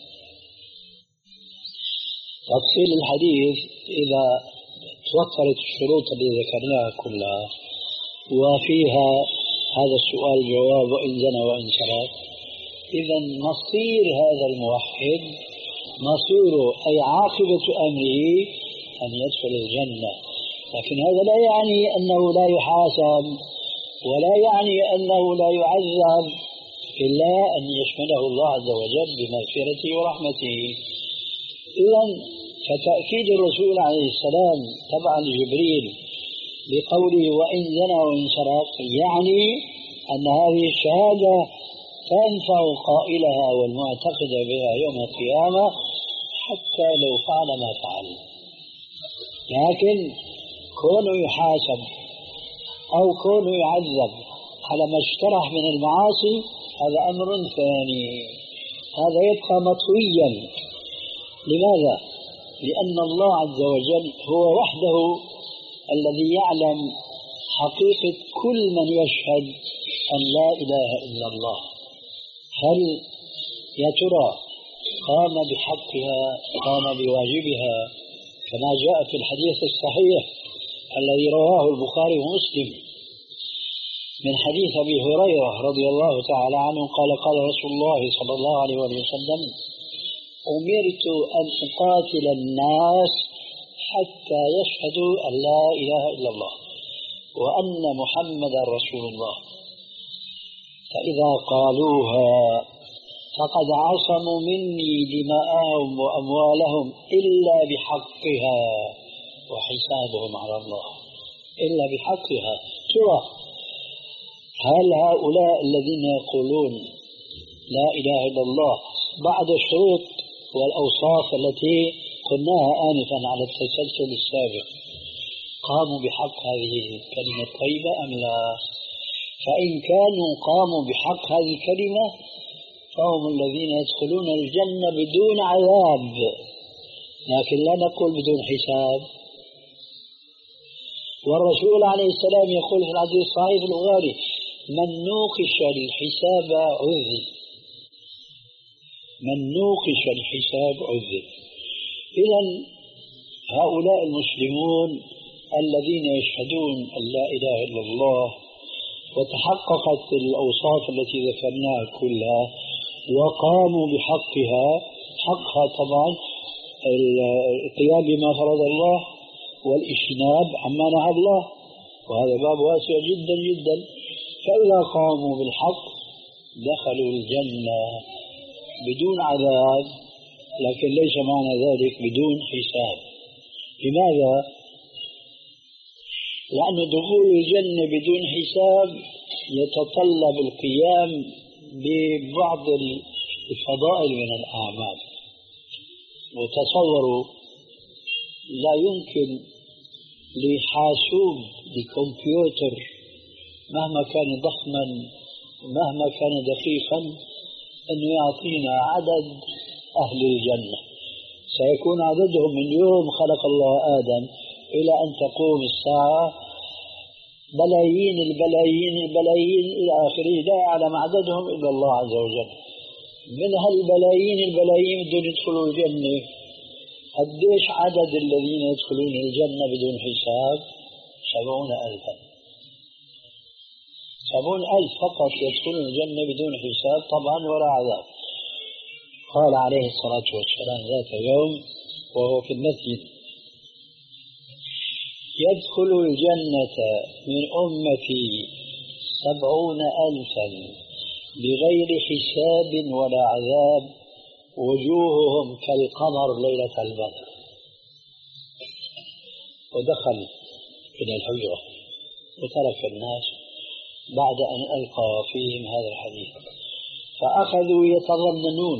تفصيل الحديث إذا توفرت الشروط اللي ذكرناها كلها وفيها هذا السؤال جواب وإن زنى وإن سرق، إذا مصير هذا الموحد مصيره أي عاقبة أمره أن يدخل الجنة. لكن هذا لا يعني أنه لا يحاسب ولا يعني أنه لا يعذب، إلا أن يشمله الله عز وجل بمغفرته ورحمته. إذن فتأكيد الرسول عليه السلام طبعا جبريل بقوله وإن زنى وإن سرق يعني أن هذه الشهادة تنفع قائلها والمعتقد بها يوم القيامة حتى لو فعل ما فعل. لكن كونه يحاسب أو كونه يعذب على ما اجترح من المعاصي هذا أمر ثاني، هذا يبقى مطويا. لماذا؟ لأن الله عز وجل هو وحده الذي يعلم حقيقة كل من يشهد أن لا إله إلا الله. هل يا ترى قام بحقها، قام بواجبها كما جاء في الحديث الصحيح الذي رواه البخاري ومسلم من حديث أبي هريرة رضي الله تعالى عنه قال قال رسول الله صلى الله عليه وسلم: أمرت أن أقاتل الناس حتى يشهدوا أن لا إله إلا الله وأن محمدا رسول الله، فإذا قالوها فقد عصموا مني دماءهم وأموالهم إلا بحقها وحسابهم على الله. إلا بحقها. ترى هل هؤلاء الذين يقولون لا إله إلا الله بعد الشروط والأوصاف التي قلناها آنفا على التسلسل السابق قاموا بحق هذه الكلمة الطيبة أم لا؟ فإن كانوا قاموا بحق هذه الكلمة فهم الذين يدخلون الجنة بدون عذاب، لكن لا نقول بدون حساب. والرسول عليه السلام يقول في الحديث الصحيح البخاري: من نوقش الحساب عذب، من نوقش الحساب عذب. إذا هؤلاء المسلمون الذين يشهدون أن لا إله إلا الله وتحققت الأوصاف التي ذكرناها كلها وقاموا بحقها، حقها طبعا القيام بما فرض الله والاجتناب عما نهى الله، وهذا باب واسع جدا جدا. فإذا قاموا بالحق دخلوا الجنة بدون عذاب، لكن ليس معنى ذلك بدون حساب. لماذا؟ لأن دخول الجنة بدون حساب يتطلب القيام ببعض الفضائل من الأعمال. وتصوروا لا يمكن لحاسوب لكمبيوتر مهما كان ضخما مهما كان دقيقا أنه يعطينا عدد أهل الجنة. سيكون عددهم من يوم خلق الله آدم إلى أن تقوم الساعة بلايين البلايين البلايين إلى آخره، لا يعلم عددهم إلا الله عز وجل. من هالبلايين البلايين بدون يدخلوا الجنة، قديش عدد الذين يدخلون الجنة بدون حساب؟ سبعون ألفا. سبعون ألف فقط يدخلون الجنة بدون حساب طبعا ولا عذاب. قال عليه الصلاة والسلام ذات يوم وهو في المسجد: يدخل الجنة من أمتي سبعون ألفا بغير حساب ولا عذاب وجوههم كالقمر ليلة البدر. ودخل إلى الحجرة وترك الناس بعد أن ألقى فيهم هذا الحديث، فأخذوا يتظننون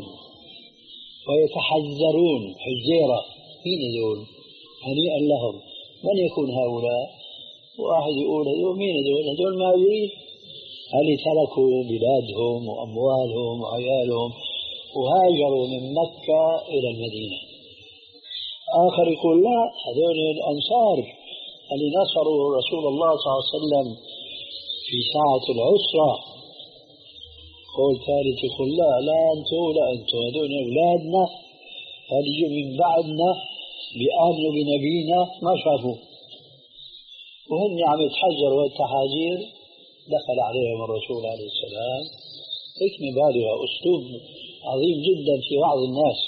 ويتحذرون حجيرة: مين دول؟ هنيئا لهم، من يكون هؤلاء؟ واحد يقول هذول مين هذول؟ هذول ماجرين، هل تركوا بلادهم وأموالهم وعيالهم وهاجروا من مكة إلى المدينة. آخر يقول لا، هذول الأنصار اللي نصروا رسول الله صلى الله عليه وسلم في ساعة العسرة. قول ثالث يقول لا لا أنتوا لا أنتوا هذول أولادنا هذول من بعدنا بآمنوا بنبينا ما شافوا. وهم عم يتحجروا والتحاجير دخل عليهم الرسول عليه السلام حكمة بالغة، أسلوب عظيم جدا في وعظ الناس.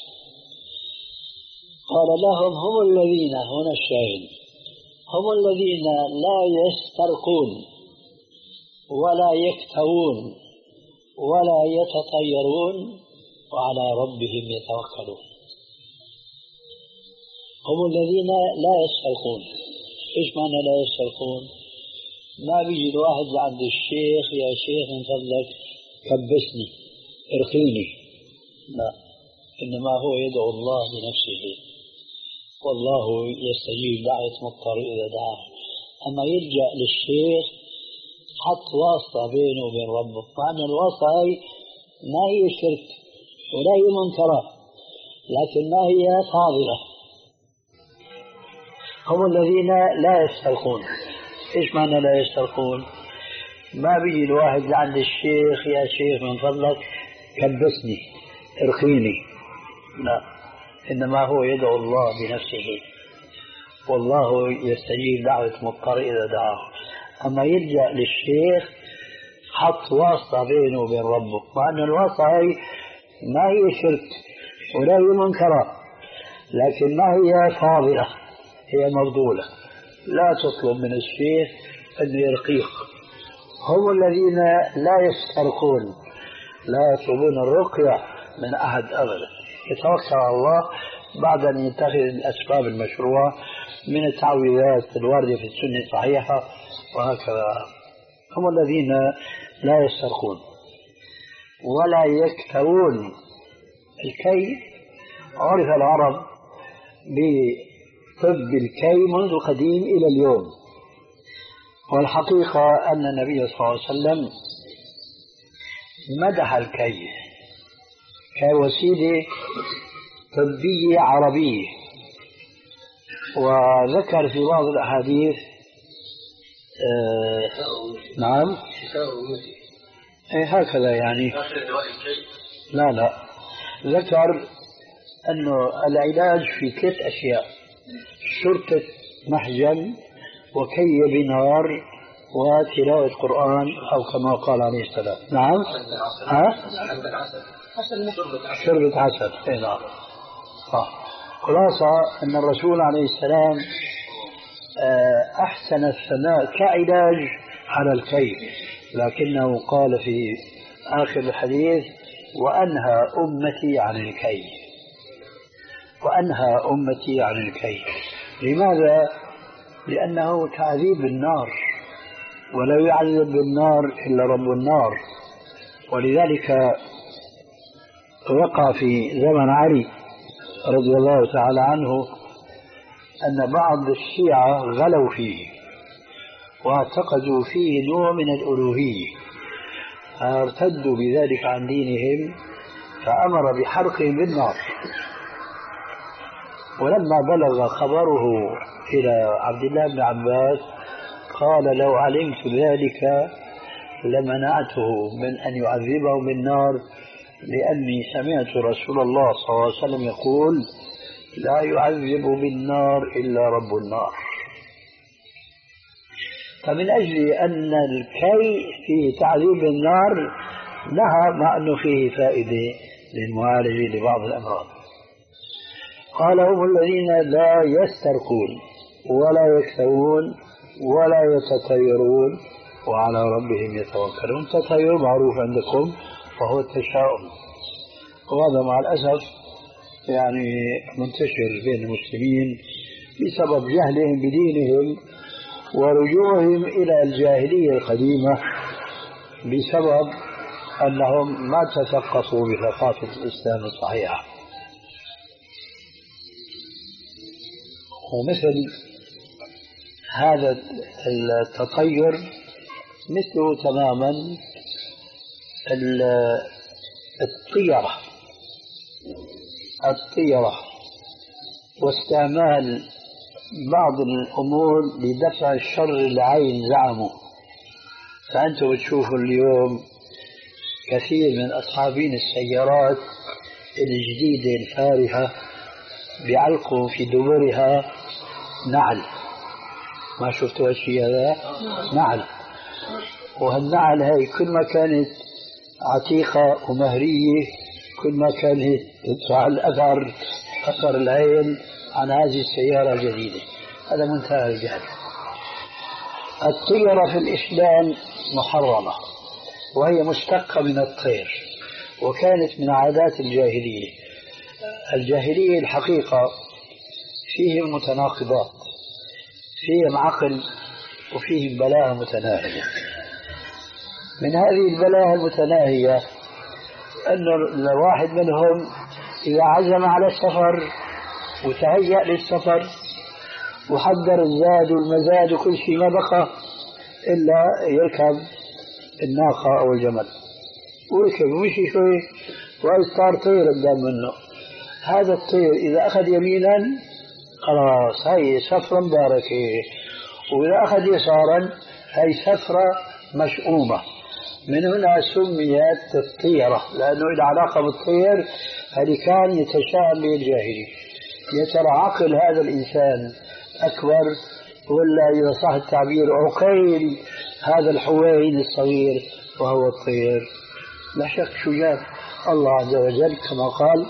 قال لهم: هم الذين، هنا الشاهد، هم الذين لا يسترقون ولا يكتوون ولا يتطيرون وعلى ربهم يتوكلون. هم الذين لا يسترقون. إيش معنى لا يسترقون؟ ما بيجي الواحد عند الشيخ: يا شيخ من فضلك كبسني ارقيني، لا، إنما هو يدعو الله بنفسه، والله يستجيب دعوة مضطر إذا دعاه. أما يلجأ للشيخ حط واسطة بينه وبين ربه، مع أن الواسطة هي ما هي شرك ولا هي منكرة، لكن ما هي فاضلة. هم الذين لا يسترقون. إيش معنى لا يسترقون؟ ما بيجي الواحد لعند الشيخ: يا شيخ من فضلك كبسني ارقيني، لا، إنما هو يدعو الله بنفسه، والله يستجيب دعوة مضطر إذا دعاه. أما يلجأ للشيخ حط واسطة بينه وبين ربه، مع أن الواسطة هي ما هي شرك ولا هي منكرة، لكن ما هي فاضلة، هي مفضولة. لا تطلب من الشيخ أن يرقيك. هم الذين لا يسترقون، لا يطلبون الرقية من أحد أبدا، يتوكل على الله بعد أن يتخذ الأسباب المشروعة من التعويذات الواردة في السنة الصحيحة وهكذا. هم الذين لا يسترقون ولا يكتوون. الكي عرف العرب بطب الكي منذ قديم إلى اليوم، والحقيقة أن النبي صلى الله عليه وسلم مدح الكي كوسيلة طبية عربية، وذكر في بعض الأحاديث آه نعم إيه هكذا يعني. لا لا ذكر أنه العلاج في ثلاث أشياء: شرطة محجن، وكي بنار، وتلاوة قرآن، أو كما قال عليه السلام. نعم ها؟ شربة عسل. إيه نعم. آه. خلاصة أن الرسول عليه السلام أحسن الثناء كعلاج على الكي، لكنه قال في آخر الحديث: وأنهى أمتي عن الكي، وأنهى أمتي عن الكي. لماذا؟ لأنه تعذيب بالنار، ولا يعذب بالنار إلا رب النار. ولذلك وقع في زمن علي رضي الله تعالى عنه أن بعض الشيعة غلوا فيه واعتقدوا فيه نوع من الألوهية، فارتدوا بذلك عن دينهم، فأمر بحرقهم بالنار. ولما بلغ خبره إلى عبد الله بن عباس قال: لو علمت ذلك لمنعته من أن يعذبه بالنار، لأني سمعت رسول الله صلى الله عليه وسلم يقول: لا يعذب بالنار إلا رب النار. فمن أجل أن الكي فيه تعذيب بالنار نهى، مع أنه فيه فائدة للمعالجة لبعض الأمراض. قال: هم الذين لا يسترقون ولا يكتوون ولا يتطيرون وعلى ربهم يتوكلون. التطير معروف عندكم وهو التشاؤم، وهذا مع الأسف يعني منتشر بين المسلمين بسبب جهلهم بدينهم ورجوعهم إلى الجاهلية القديمة، بسبب أنهم ما تثقفوا بثقافة الإسلام الصحيحة. ومثل هذا التطير مثله تماما الطيرة الطيرة واستعمال بعض الأمور لدفع الشر العين زعموا. فأنتم بتشوفوا اليوم كثير من أصحابين السيارات الجديدة الفارهة بيعلقوا في دبرها نعل. ما شفتوا هالشيء هذا؟ نعل. وهالنعل هاي كل ما كانت عتيقة ومهرية كل ما كانت تدفع الأثر أثر العين عن هذه السيارة الجديدة. هذا منتهى الجهل. الطيرة في الإسلام محرمة، وهي مشتقة من الطير، وكانت من عادات الجاهلية. الجاهلية الحقيقة فيهم متناقضات، فيهم عقل وفيهم بلاء متناهية. من هذه البلاء المتناهية أن الواحد منهم إذا عزم على السفر وتهيأ للسفر وحضر الزاد والمزاد وكل شيء، ما بقى إلا يركب الناقة أو الجمل. وركب ومشي شوي وإذ طار طير قدام منه. هذا الطير إذا أخذ يمينا خلاص هاي سفرة مباركة، وإذا أخذ يسارا هاي سفرة مشؤومة. من هنا سميت الطيرة لأنه إلى علاقة بالطير. هذه كان يتشاءم به الجاهلي، يترى عقل هذا الإنسان أكبر ولا إذا صح التعبير عقيل هذا الحوين الصغير وهو الطير. لا شك شجاع الله عز وجل كما قال: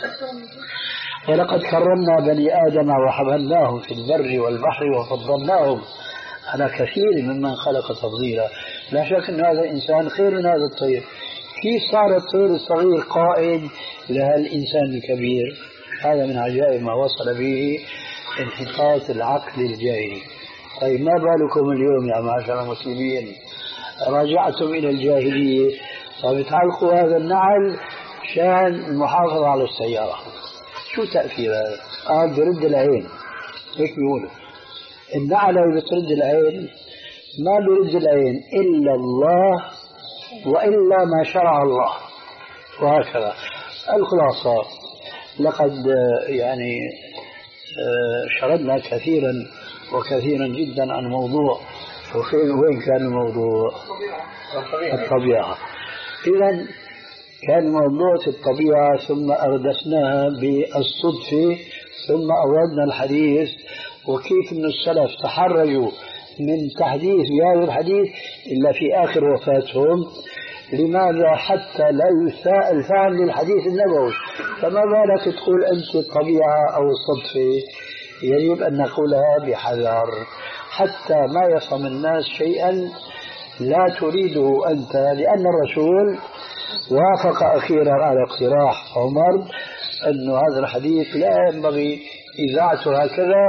ولقد كرمنا بني آدم وحملناهم في البر والبحر وفضلناهم على كثير ممن خلق تفضيلا. لا شك أن هذا الإنسان خير من هذا الطير. كيف صار الطير الصغير قائد لهالإنسان الكبير؟ هذا من عجائب ما وصل به انحطاط العقل الجاهلي. طيب ما بالكم اليوم يا معاشر المسلمين راجعتم إلى الجاهلية فبتعلقوا هذا النعل شان المحافظة على السيارة. شو تأثير هذا؟ قال برد العين، هيك بيقولوا النعل اللي بترد العين ما برد العين إلا الله وإلا ما شرع الله، وهكذا. الخلاصة لقد يعني شردنا كثيرا وكثيرا جدا عن موضوع، وين كان الموضوع؟ الطبيعة. إذن كان موضوع الطبيعة ثم أردسناها بالصدفة ثم أوردنا الحديث وكيف أن السلف تحرجوا من تحديث بهذا الحديث إلا في آخر وفاتهم. لماذا؟ حتى لا يساء الفهم للحديث النبوي. فما بالك تقول أنت الطبيعة أو الصدفة؟ يجب أن نقولها بحذر حتى ما يفهم الناس شيئا لا تريده أنت، لأن الرسول وافق أخيرا على اقتراح عمر أن هذا الحديث لا ينبغي إذاعته هكذا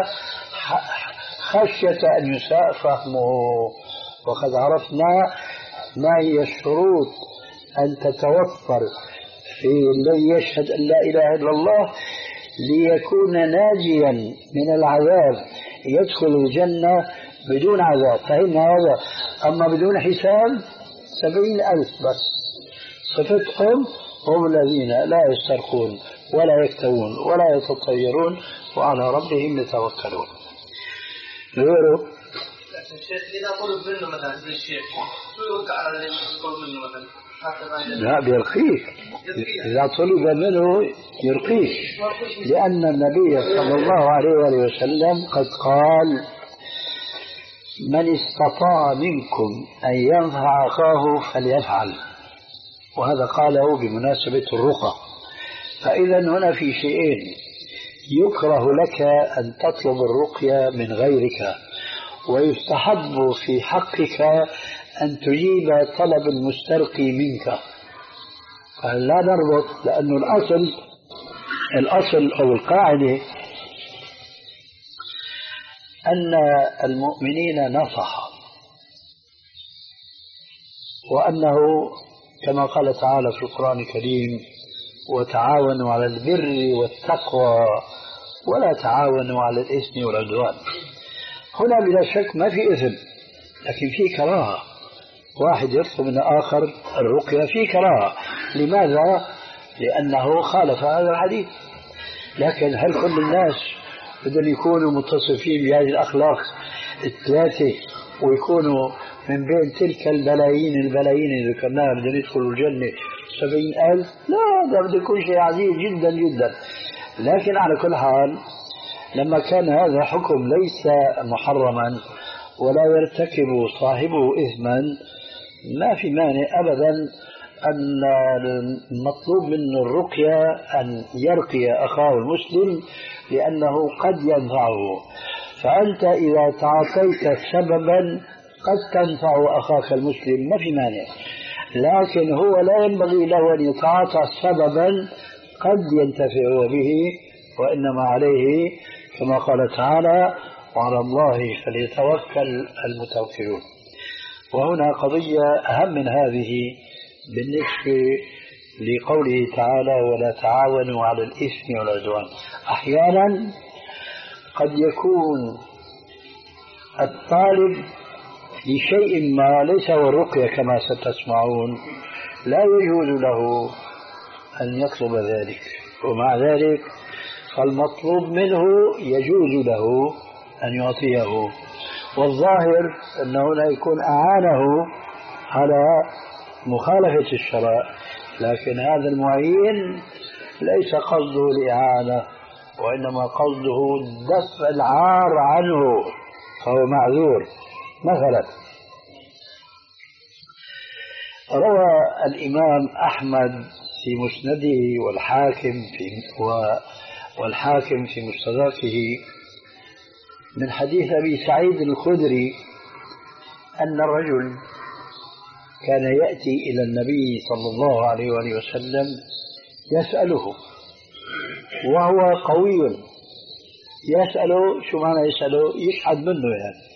خشية أن يساء فهمه. وقد عرفنا ما هي الشروط أن تتوفر في الذي يشهد أن لا إله إلا الله ليكون ناجيا من العذاب يدخل الجنة بدون عذاب. فهمنا هذا. أما بدون حساب سبعين ألف بس. صفتهم هم الذين لا يسترقون ولا يكتوون ولا يتطيرون وعلى ربهم يتوكلون. غيره الشيخ إذا طلب منه مثلا زي الشيخ شو يوقع على اللي يطلب منه مثلا؟ لا بيرقيه. إذا طلب منه يرقيه، لأن النبي صلى الله عليه وسلم قد قال: من استطاع منكم أن ينفع أخاه فليفعل. وهذا قاله بمناسبة الرقى. فإذا هنا في شيئين: يكره لك أن تطلب الرقية من غيرك، ويستحب في حقك أن تجيب طلب المسترقي منك. لا نربط، لأن الأصل الأصل أو القاعدة أن المؤمنين نصح، وأنه كما قال تعالى في القرآن الكريم: وتعاونوا على البر والتقوى ولا تعاونوا على الإثم والعدوان. هنا بلا شك ما في إثم، لكن في كراهة. واحد يطلب من آخر الرقية في كراهة. لماذا؟ لأنه خالف هذا الحديث. لكن هل كل الناس بدهم يكونوا متصفين بهذه الأخلاق الثلاثة ويكونوا من بين تلك البلايين البلايين اللي ذكرناها بدهم يدخلوا الجنة سبعين ألف؟ لا، ده بده يكون شيء عزيز جدا جدا. لكن على كل حال لما كان هذا حكم ليس محرما ولا يرتكب صاحبه إثما، ما في مانع أبدا أن المطلوب من الرقية أن يرقي أخاه المسلم لأنه قد ينفعه. فأنت إذا تعطيت سببا قد تنفع أخاك المسلم ما في مانع، لكن هو لا ينبغي له أن يتعاطى سببا قد ينتفع به، وإنما عليه كما قال تعالى: وعلى الله فليتوكل المتوكلون. وهنا قضية أهم من هذه بالنسبة لقوله تعالى: ولا تعاونوا على الإثم والعدوان. أحيانا قد يكون الطالب لشيء ما ليس هو الرقية كما ستسمعون، لا يجوز له أن يطلب ذلك، ومع ذلك فالمطلوب منه يجوز له أن يعطيه. والظاهر أنه لا يكون أعانه على مخالفة الشرع، لكن هذا المعين ليس قصده الإعانة، وإنما قصده دفع العار عنه، فهو معذور. مثلا روى الإمام أحمد في مسنده والحاكم في والحاكم في مستدركه من حديث أبي سعيد الخدري أن الرجل كان يأتي إلى النبي صلى الله عليه وآله وسلم يسأله، وهو قوي، يسأله شو معنى يسأله؟ يشحد منه يعني،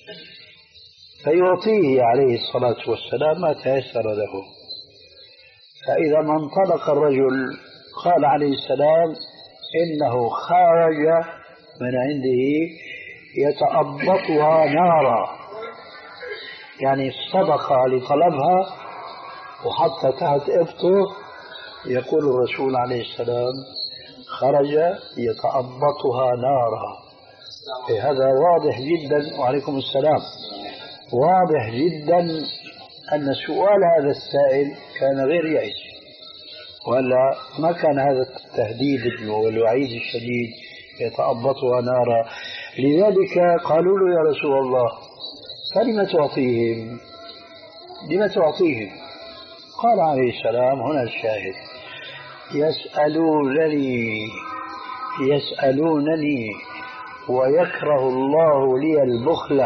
فيعطيه عليه الصلاة والسلام ما تيسر له. فإذا ما انطلق الرجل قال عليه السلام إنه خرج من عنده يتأبطها نارا، يعني صدق لطلبها وحتى تحت إبطه. يقول الرسول عليه السلام خرج يتأبطها نارا. هذا واضح جدا، وعليكم السلام، واضح جدا أن سؤال هذا السائل كان غير يعيش، ولا ما كان هذا التهديد والوعيد الشديد يتأبطها نارا. لذلك قالوا له يا رسول الله فلم تعطيهم؟ لم تعطيهم؟ قال عليه السلام هنا الشاهد: يسألونني يسألونني ويكره الله لي البخل.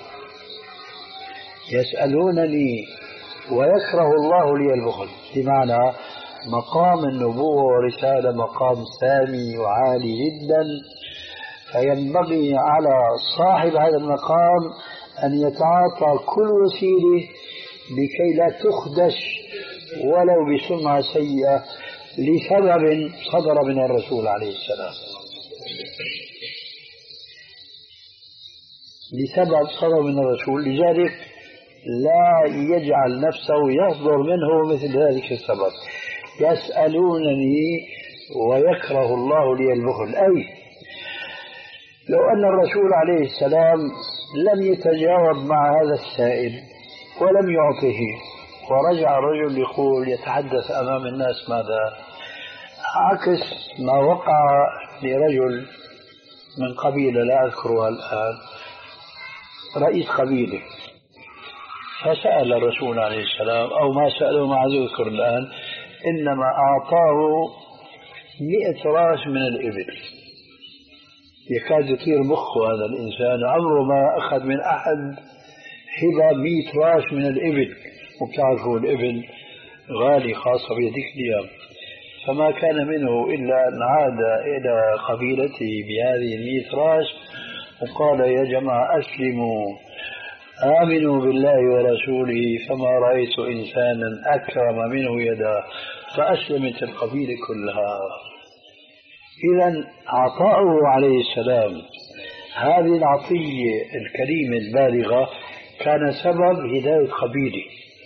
يسألونني ويكره الله لي البخل، بمعنى مقام النبوة ورسالة مقام سامي وعالي جدا، فينبغي على صاحب هذا المقام أن يتعاطى كل وسيلة لكي لا تخدش ولو بسمعة سيئة لسبب صدر من الرسول عليه السلام، لسبب صدر من الرسول. لذلك لا يجعل نفسه يصدر منه مثل ذلك السبب. يسألونني ويكره الله لي البخل، أي لو أن الرسول عليه السلام لم يتجاوب مع هذا السائل ولم يعطه، ورجع الرجل يقول يتحدث أمام الناس ماذا؟ عكس ما وقع لرجل من قبيلة لا أذكرها الآن، رئيس قبيلة، فسأل الرسول عليه السلام، أو ما سأله ما أذكر الآن، إنما أعطاه مئة راس من الإبل. يكاد يطير مخه هذا الإنسان، عمره ما أخذ من أحد هبة مئة راس من الإبل، وبتعرفوا الإبل غالي خاصة بهذيك الأيام. فما كان منه إلا أن عاد إلى قبيلته بهذه المئة راس وقال يا جماعة أسلموا آمنوا بالله ورسوله، فما رأيت إنسانا أكرم منه يدا، فأسلمت القبيلة كلها. إذن عطاؤه عليه السلام هذه العطية الكريمة البالغة كان سبب هداية قبيلة،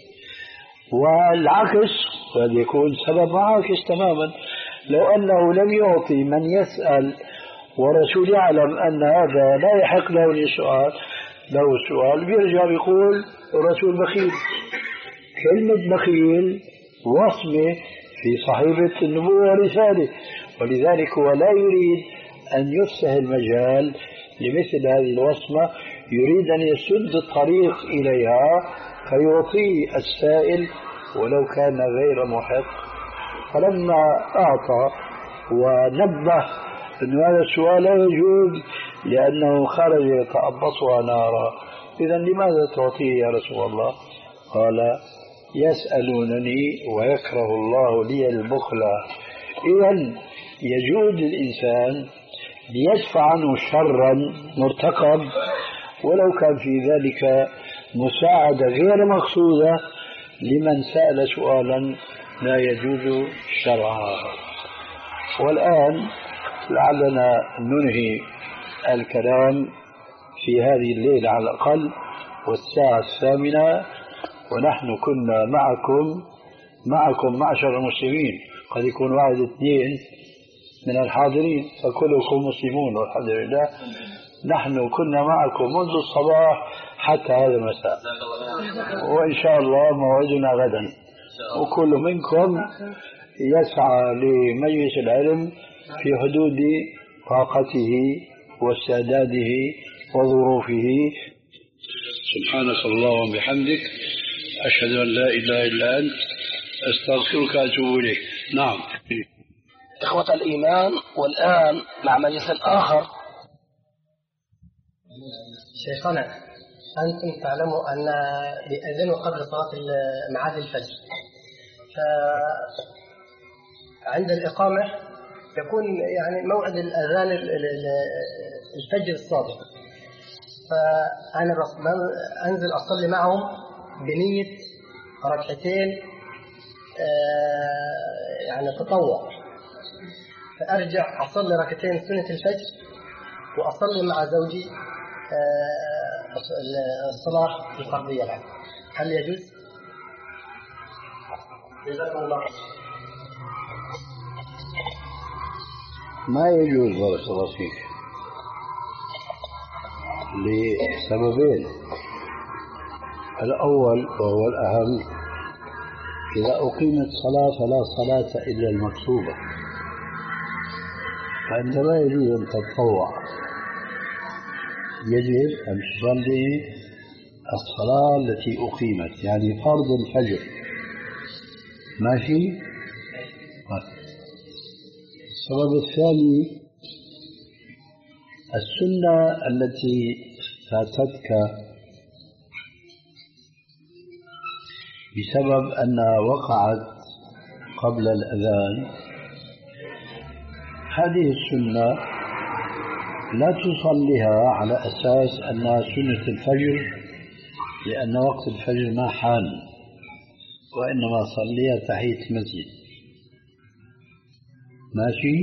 والعكس قد يكون سبب عاكس تماما. لو أنه لم يعطي من يسأل ورسول يعلم أن هذا لا يحق له السؤال له السؤال بيرجع بيقول الرسول بخيل. كلمة بخيل وصمة في صحيفة النبوة والرسالة، ولذلك هو لا يريد أن يفسح المجال لمثل هذه الوصمة، يريد أن يسد الطريق إليها فيعطي السائل ولو كان غير محق. فلما أعطى ونبه أن هذا السؤال لا يجوز لأنه خرج يتأبطها نارا، إذن لماذا تعطيه يا رسول الله؟ قال يسألونني ويكره الله لي البخل. إذن يجوز الإنسان ليدفع عنه شرا مرتقب ولو كان في ذلك مساعدة غير مقصودة لمن سأل سؤالا لا يجوز شرعا. والآن لعلنا ننهي الكلام في هذه الليلة على الأقل والساعة الثامنة، ونحن كنا معكم معكم معشر المسلمين، قد يكون واحد اثنين من الحاضرين فكلكم مسلمون والحمد لله. نحن كنا معكم منذ الصباح حتى هذا المساء، وإن شاء الله موعدنا غدا، وكل منكم يسعى لمجلس العلم في حدود طاقته واستعداده وظروفه. سبحانك اللهم وبحمدك، أشهد أن لا إله إلا أنت، أستغفرك وأتوب إليك. نعم إخوة الإيمان، والآن مع مجلس آخر. شيخنا، أنتم تعلموا أن يأذن قبل صلاة معاد الفجر، فعند الإقامة يكون يعني موعد الأذان الفجر الصادق، فأنا أنزل أصلي معهم بنية ركعتين يعني تطوع، فأرجع أصلي ركعتين سنة الفجر وأصلي مع زوجي الصلاة الفردية الآن. هل يجوز؟ جزاكم الله. ما يجوز بارك الله فيك لسببين. الأول وهو الأهم، إذا أقيمت صلاة فلا صلاة إلا المكتوبة، فأنت لا يجوز أن تتطوع، يجب أن تصلي الصلاة التي أقيمت، يعني فرض الفجر. ماشي؟ السبب الثاني، السنة التي فاتتك بسبب أنها وقعت قبل الأذان، هذه السنة لا تصليها على أساس أنها سنة الفجر لأن وقت الفجر ما حان، وإنما صليها تحية مسجد. ماشي؟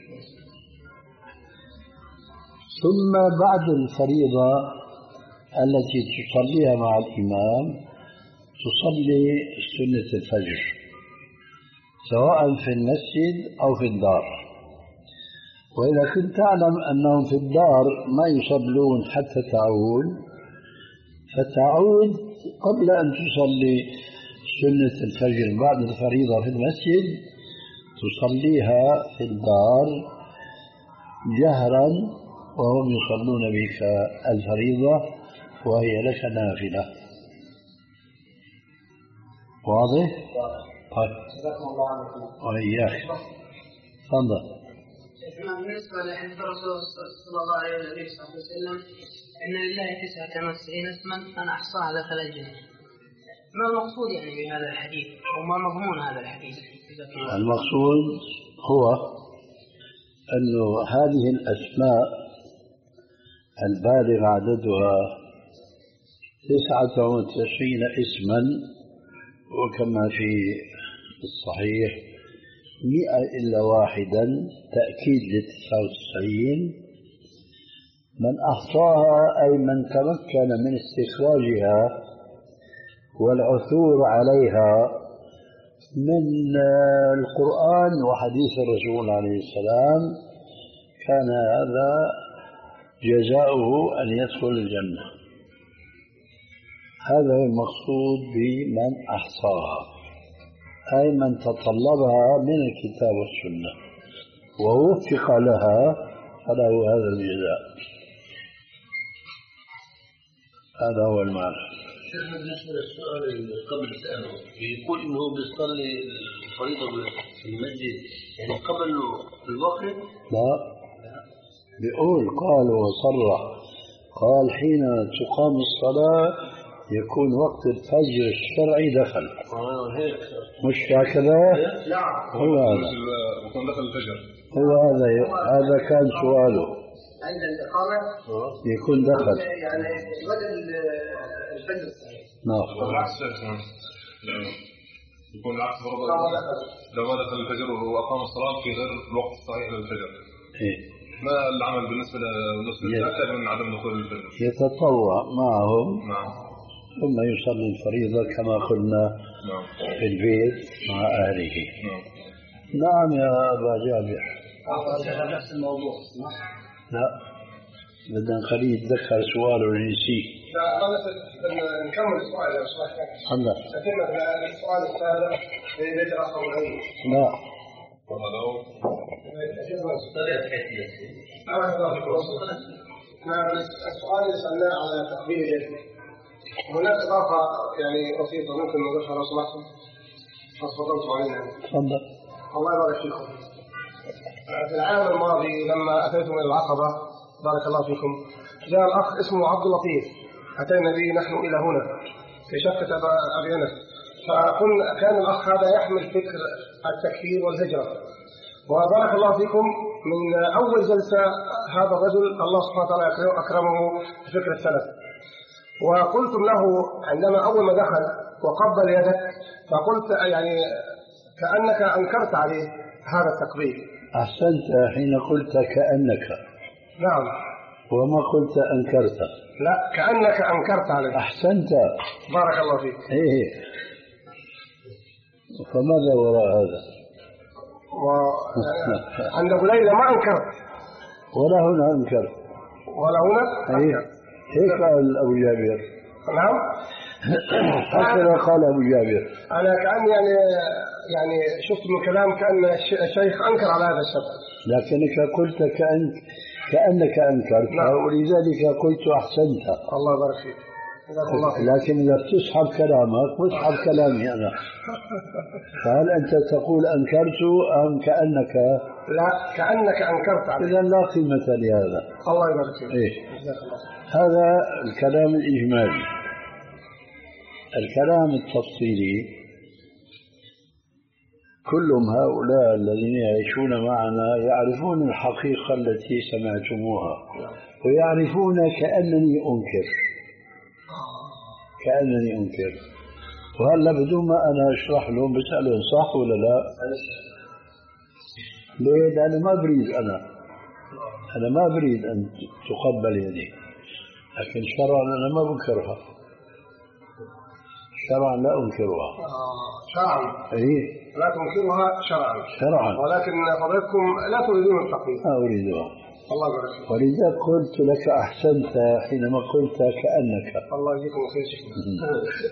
ثم بعد الفريضة التي تصليها مع الإمام تصلي سنة الفجر سواء في المسجد أو في الدار. وإذا كنت تعلم أنهم في الدار ما يصلون حتى تعود، فتعود قبل أن تصلي سنة الفجر بعد الفريضة في المسجد، تصليها في الدار جهرا وهم يصلون بك الفريضة وهي لك نافلة. واضح؟ طيب. جزاكم الله عنكم. وإياك. تفضل. بالنسبة لحديث الرسول صلى الله عليه وسلم إن لله تسعة وتسعين اسما من أحصاها دخل الجنة، ما المقصود يعني بهذا الحديث وما مضمون هذا الحديث؟ المقصود هو أن هذه الأسماء البالغ عددها تسعة وتسعين اسما، وكما في الصحيح مئة إلا واحدا تأكيد للتسعة وتسعين. من أحصاها أي من تمكن من استخراجها والعثور عليها من القرآن وحديث الرسول عليه السلام، كان هذا جزاؤه أن يدخل الجنة. هذا هو المقصود بمن أحصاها، أي من تطلبها من الكتاب والسنة ووفق لها فله هذا الجزاء. هذا هو المعنى. بالنسبة للسؤال اللي قبل سأله، يقول إنه بيصلي الفريضة في المسجد يعني قبل الوقت؟ لا، بيقول قال وصرح، قال حين تقام الصلاة يكون وقت الفجر الشرعي دخل. آه هيك. مش هكذا؟ نعم. هو هذا. وكان دخل الفجر. هو هذا هذا كان سؤاله. عند الإقامة يكون دخل. يعني بدل الفجر الصحيح. نعم. بالعكس يكون العكس برضه. لو ما دخل الفجر وأقام الصلاة في غير الوقت الصحيح للفجر. إيه. ما العمل بالنسبة للنصف الأكثر من عدم دخول الفجر؟ يتطوع معهم. نعم. ثم يصلي الفريضة كما قلنا في البيت مع أهله. نعم يا أبا جابر. نفس الموضوع. لا بدنا نخليه يتذكر سؤاله ونسيه. لا أنا نكمل السؤال يا أستاذ. الله. أتم السؤال السابق في بيت الأخ والعين. لا. السؤال اللي سألناه على تقبيل اليد. هناك إضافة يعني بسيطة ممكن نضيفها لو سمحتم؟ تفضلتم علينا. تفضل. الله يبارك فيكم. في العام الماضي لما أتيتم إلى العقبة بارك الله فيكم جاء الأخ اسمه عبد اللطيف أتينا به نحن إلى هنا في شقة أبي أنس فقلنا كان الأخ هذا يحمل فكر التكفير والهجرة وبارك الله فيكم من أول جلسة هذا الرجل الله سبحانه وتعالى أكرمه بفكر السلف وقلتم له عندما أول ما دخل وقبل يدك فقلت يعني كأنك أنكرت عليه هذا التقبيل. أحسنت حين قلت كأنك. نعم. وما قلت أنكرت. لا كأنك أنكرت عليه. أحسنت. بارك الله فيك. إيه. فماذا وراء هذا؟ و... عند أبو ليلى ما أنكرت. ولا هنا أنكرت. ولا هنا إيه. هيك قال أبو جابر. نعم. هكذا قال أبو جابر. أنا كأني يعني يعني شفت من كلام كأن الشيخ أنكر على هذا الشرط. لكنك قلت كأن كأنك أنكرت. نعم. ولذلك قلت أحسنت. الله يبارك فيك. لكن إذا تسحب كلامك واسحب كلامي أنا. فهل أنت تقول أنكرت أم كأنك؟ لا كأنك أنكرت عليه. إذا لا قيمة لهذا. الله يبارك فيك. إيه؟ هذا الكلام الإجمالي. الكلام التفصيلي كلهم هؤلاء الذين يعيشون معنا يعرفون الحقيقة التي سمعتموها ويعرفون كأنني أنكر كأنني أنكر وهلا بدون ما أنا أشرح لهم بسألهم صح ولا لا؟ ليه؟ لأنا ما بريد أنا أنا ما بريد أن تقبل يدي لكن شرعا أنا ما بنكرها شرعا لا أنكرها. شرعا. إيه. لا تنكرها شرعا. شرعا. ولكن فضلكم لا تريدون التقليد. لا أريدها. الله يبارك فيك. ولذا قلت لك أحسنت حينما قلت كأنك. الله يجزيكم خير شكرا.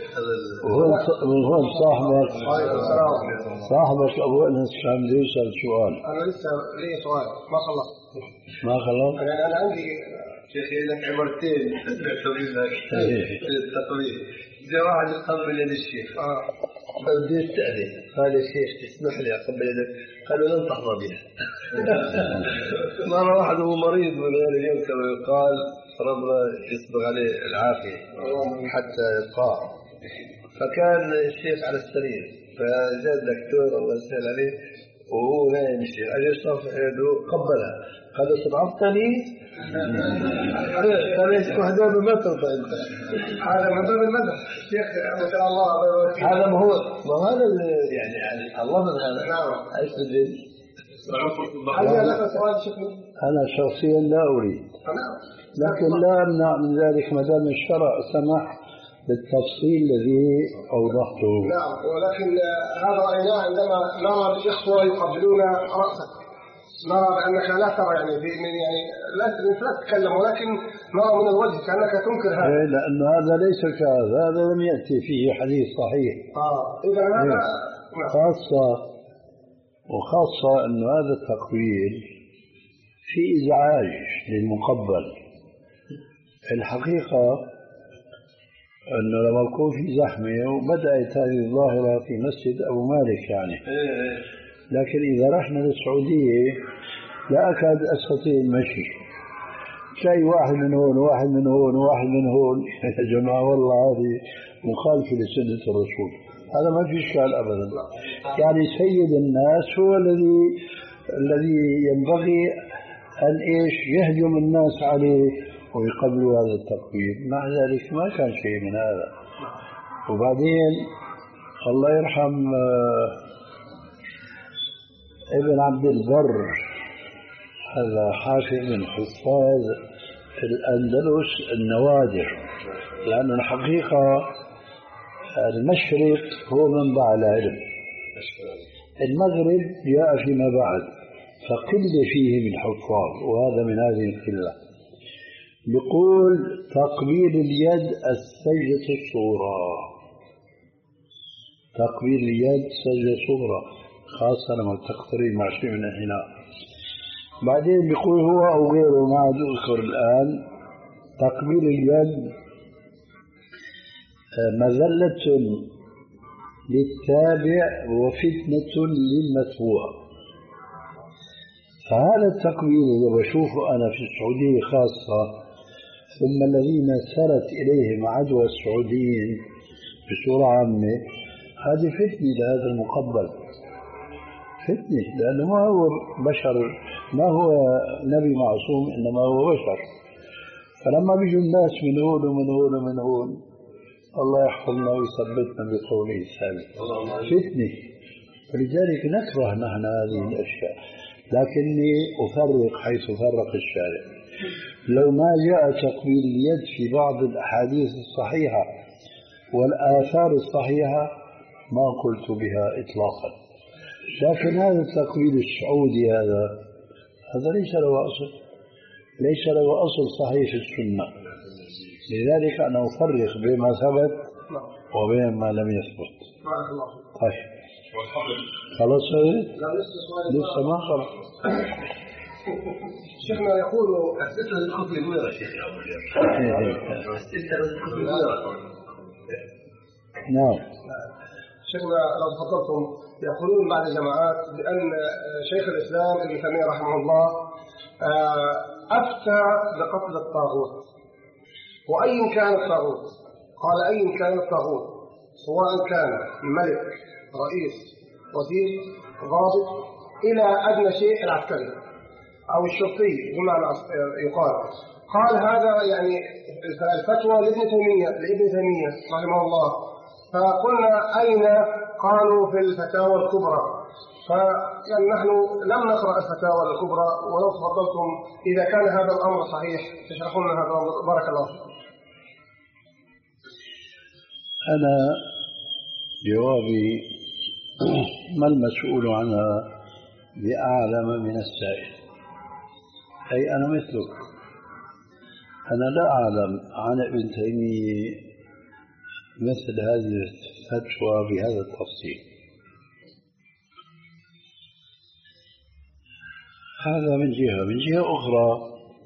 وهون صاحبك صاحبك أبو أنس كان يسأل سؤال. أنا لسه لي سؤال ما خلص. ما خلص؟ يعني أنا عندي شيخي لك عبارتين تقول لك التقليد. إذا واحد يقبل يد الشيخ آه. بدي استأذن قال يا شيخ تسمح لي أقبل يدك قالوا لن تحظى بها. مرة واحد هو مريض من هذا اليوم كما يقال ربنا يصبغ عليه العافية حتى يطاع فكان الشيخ على السرير فجاء الدكتور الله يسهل عليه وهو نايم الشيخ أجل يصفح يده قبلها قال صدعتني قال يسمح دابا ما ترضى انت هذا من باب المدح شيخ ما شاء الله هذا ما هو ما هذا يعني يعني الله من هذا نعم ايش بدي هل لك سؤال شكرا انا شخصيا لا اريد لكن لا امنع من ذلك ما دام الشرع سمح بالتفصيل الذي اوضحته. نعم ولكن هذا رايناه عندما نرى الاخوه يقبلون راسك نرى بأنك لا ترى يعني من يعني لا لا تتكلم ولكن نرى من الوجه كأنك تنكر هذا. إيه لأن هذا ليس كهذا هذا لم يأتي فيه حديث صحيح. آه إذا هذا إيه. خاصة وخاصة أن هذا التقبيل في إزعاج للمقبل. الحقيقة أنه لما يكون في زحمة وبدأت هذه الظاهرة في مسجد أبو مالك يعني. لكن إذا رحنا للسعودية لا أكاد أستطيع المشي شيء واحد من هون وواحد من هون وواحد من هون يا جماعة والله هذه مخالفة لسنة الرسول هذا ما في إشكال أبدا يعني سيد الناس هو الذي الذي ينبغي أن إيش يهجم الناس عليه ويقبلوا هذا التقويم مع ذلك ما كان شيء من هذا. وبعدين الله يرحم ابن عبد البر هذا حافظ من حفاظ الأندلس النوادر لأن الحقيقة المشرق هو منبع العلم، المغرب جاء فيما بعد فقل فيه من حفاظ، وهذا من هذه القلة. بيقول تقبيل اليد السجدة الصغرى، تقبيل اليد سجدة صغرى خاصة لما تقترب مع شيء من الحناء. بعدين بيقول هو أو غيره ما عاد أذكر الآن، تقبيل اليد مذلة للتابع وفتنة للمتبوع. فهذا التقبيل اللي بشوفه أنا في السعودية خاصة، ثم الذين سرت إليهم عدوى السعوديين بصورة عامة، هذه فتنة لهذا المقبل، فتنة، لأنه ما هو بشر، ما هو نبي معصوم، إنما هو بشر. فلما بيجوا الناس من هون ومن هون ومن هون، الله يحفظنا ويثبتنا بقوله الثابت، فتنة. ولذلك نكره نحن هذه الأشياء، لكني أفرق حيث فرق الشارع. لو ما جاء تقبيل اليد في بعض الأحاديث الصحيحة والآثار الصحيحة ما قلت بها إطلاقا، لكن هذا التقبيل السعودي هذا هذا ليس له أصل، ليس له أصل صحيح في السنة. لذلك أنا أفرق بين ما ثبت وبين ما لم يثبت. طيب خلاص لسه ما خلص. شيخنا يقول أسئلة الكفر الويرة شيخ يا أبو أسئلة الكفر الويرة. نعم شيخنا لو تفضلتم، يقولون بعض الجماعات بأن شيخ الإسلام ابن تيمية رحمه الله أفتى بقتل الطاغوت، وأي كان الطاغوت، قال أي كان الطاغوت سواء كان ملك، رئيس، وزير، ضابط، إلى أدنى شيء العسكري أو الشرطي بمعنى يقال. قال هذا يعني الفتوى لابن تيمية لابن تيمية رحمه الله. فقلنا أين؟ قالوا في الفتاوى الكبرى. فيعني نحن لم نقرأ الفتاوى الكبرى، ولو تفضلتم إذا كان هذا الأمر صحيح تشرحون هذا الأمر. بارك الله فيكم. أنا جوابي ما المسؤول عنها بأعلم من السائل، أي أنا مثلك، أنا لا أعلم عن ابن تيمية مثل هذه الفتوى بهذا التفصيل. هذا من جهة. من جهة أخرى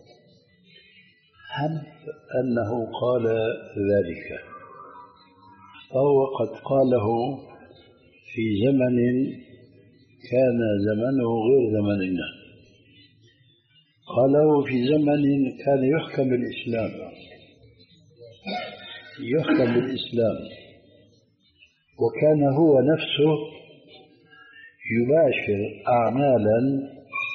هب أنه قال ذلك، فهو قد قاله في زمن كان زمنه غير زمننا، قاله في زمن كان يحكم بالإسلام، يحكم بالإسلام، وكان هو نفسه يباشر أعمالا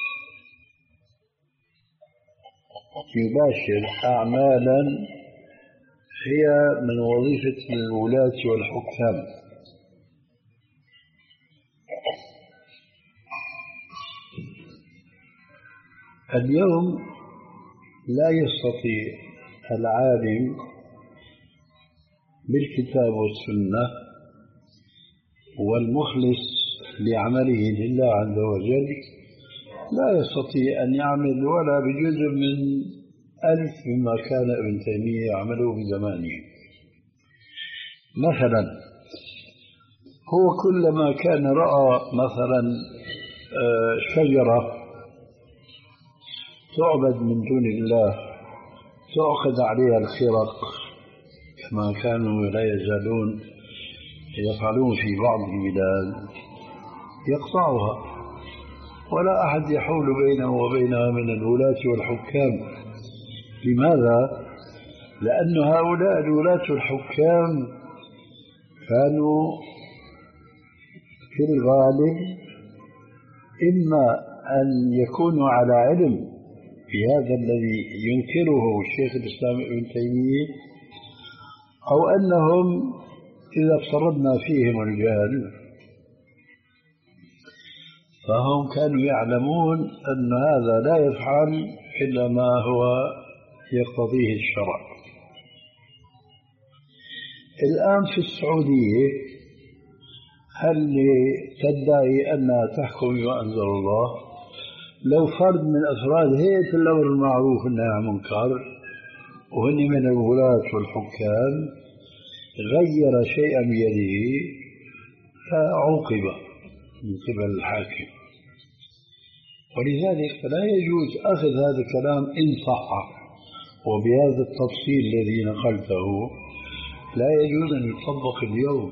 يباشر أعمالا هي من وظيفة الولاة والحكام. اليوم لا يستطيع العالم بالكتاب والسنة والمخلص لعمله لله عز وجل لا يستطيع أن يعمل ولا بجزء من ألف مما كان ابن تيمية يعمله في زمانه. مثلا هو كلما كان رأى مثلا شجرة تعبد من دون الله تؤخذ عليها الخرق كما كانوا لا يزالون يفعلون في بعض البلاد، يقطعها ولا أحد يحول بينه وبينها من الولاة والحكام. لماذا؟ لأن هؤلاء الولاة الحكام كانوا في الغالب إما أن يكونوا على علم بهذا الذي ينكره شيخ الإسلام ابن تيمية، أو أنهم إذا افترضنا فيهم الجهل فهم كانوا يعلمون أن هذا لا يفعل إلا ما هو يقتضيه الشرع. الآن في السعودية هل تدعي أنها تحكم بما أنزل الله؟ لو فرد من أفراد هيئة الأمر المعروف والنهي عن المنكر وهن من الولاة والحكام غير شيئا بيده فعوقب من قبل الحاكم، ولذلك فلا يجوز أخذ هذا الكلام إن صح وبهذا التفصيل الذي نقلته، لا يجوز أن يطبق اليوم،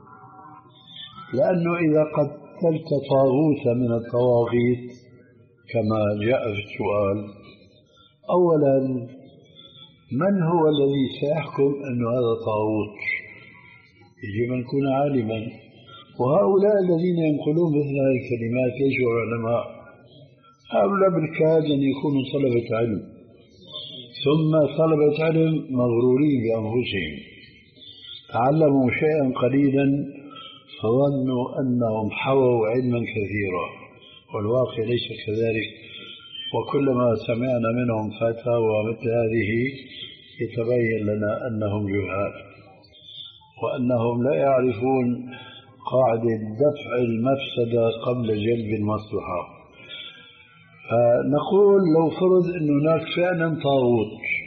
لأنه إذا قتلت طاغوت من الطواغيت كما جاء في السؤال، أولا من هو الذي سيحكم أن هذا طاغوت؟ يجب أن يكون عالما، وهؤلاء الذين ينقلون مثل هذه الكلمات ليسوا علماء، هؤلاء بالكاد أن يكونوا طلبة علم، ثم طلبة علم مغرورين بأنفسهم، تعلموا شيئا قليلا فظنوا أنهم حووا علما كثيرا، والواقع ليس كذلك. وكلما سمعنا منهم فتاوى مثل هذه يتبين لنا أنهم جهال، وأنهم لا يعرفون قاعدة دفع المفسدة قبل جلب المصلحة. فنقول لو فرض أن هناك فعلا طاغوت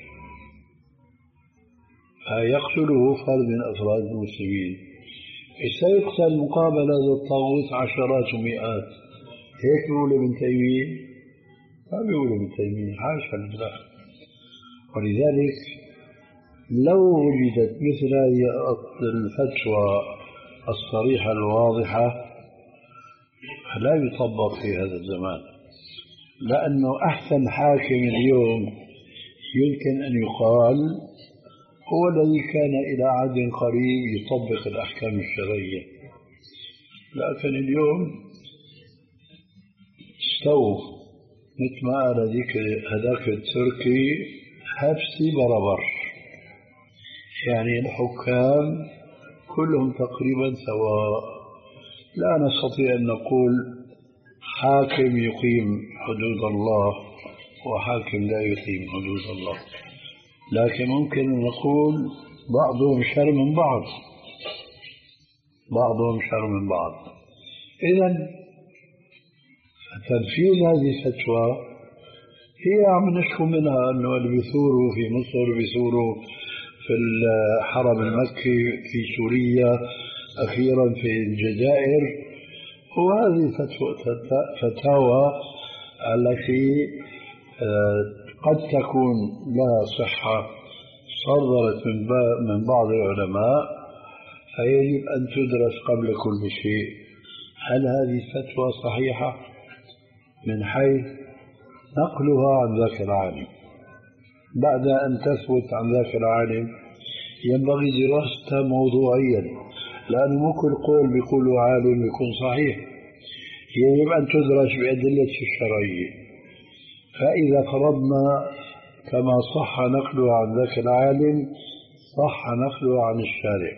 فيقتله فرد من أفراد المسلمين، سيقتل مقابل هذا الطاغوت عشرات ومئات، هيك بيقول ابن تيمية؟ ما بيقول ابن تيمية، حاشا لله. ولذلك لو وجدت مثل هذه الفتوى الصريحة الواضحة لا يطبق في هذا الزمان، لأنه أحسن حاكم اليوم يمكن أن يقال هو الذي كان إلى عهد قريب يطبق الأحكام الشرعية، لكن اليوم استووا مثل ما قال هذاك التركي حبسي بربر، يعني الحكام كلهم تقريبا سواء. لا نستطيع أن نقول حاكم يقيم حدود الله وحاكم لا يقيم حدود الله، لكن ممكن أن نقول بعضهم شر من بعض، بعضهم شر من بعض. إذن تنفيذ هذه الفتوى هي عم نشكو منها أنه اللي بيثوروا في مصر بيثوروا في الحرم المكي في سوريا أخيرا في الجزائر، وهذه فتاوى التي قد تكون لها صحة صدرت من بعض العلماء، فيجب أن تدرس قبل كل شيء هل هذه الفتوى صحيحة من حيث نقلها عن ذاك العالم. بعد أن تثبت عن ذاك العالم ينبغي دراستها موضوعيا، لأنه مو كل قول بيقوله عالم يكون صحيح، يجب أن تدرس بأدلة الشرعية. فإذا فرضنا كما صح نقلها عن ذاك العالم صح نقلها عن الشارع.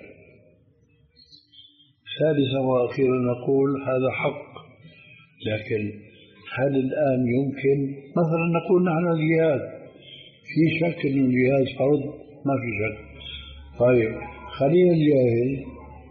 ثالثا وأخيرا نقول هذا حق، لكن هل الآن يمكن مثلا نقول نحن الجهاد، في شك أن الجهاد فرض؟ ما في شك. طيب خلينا نجاهد،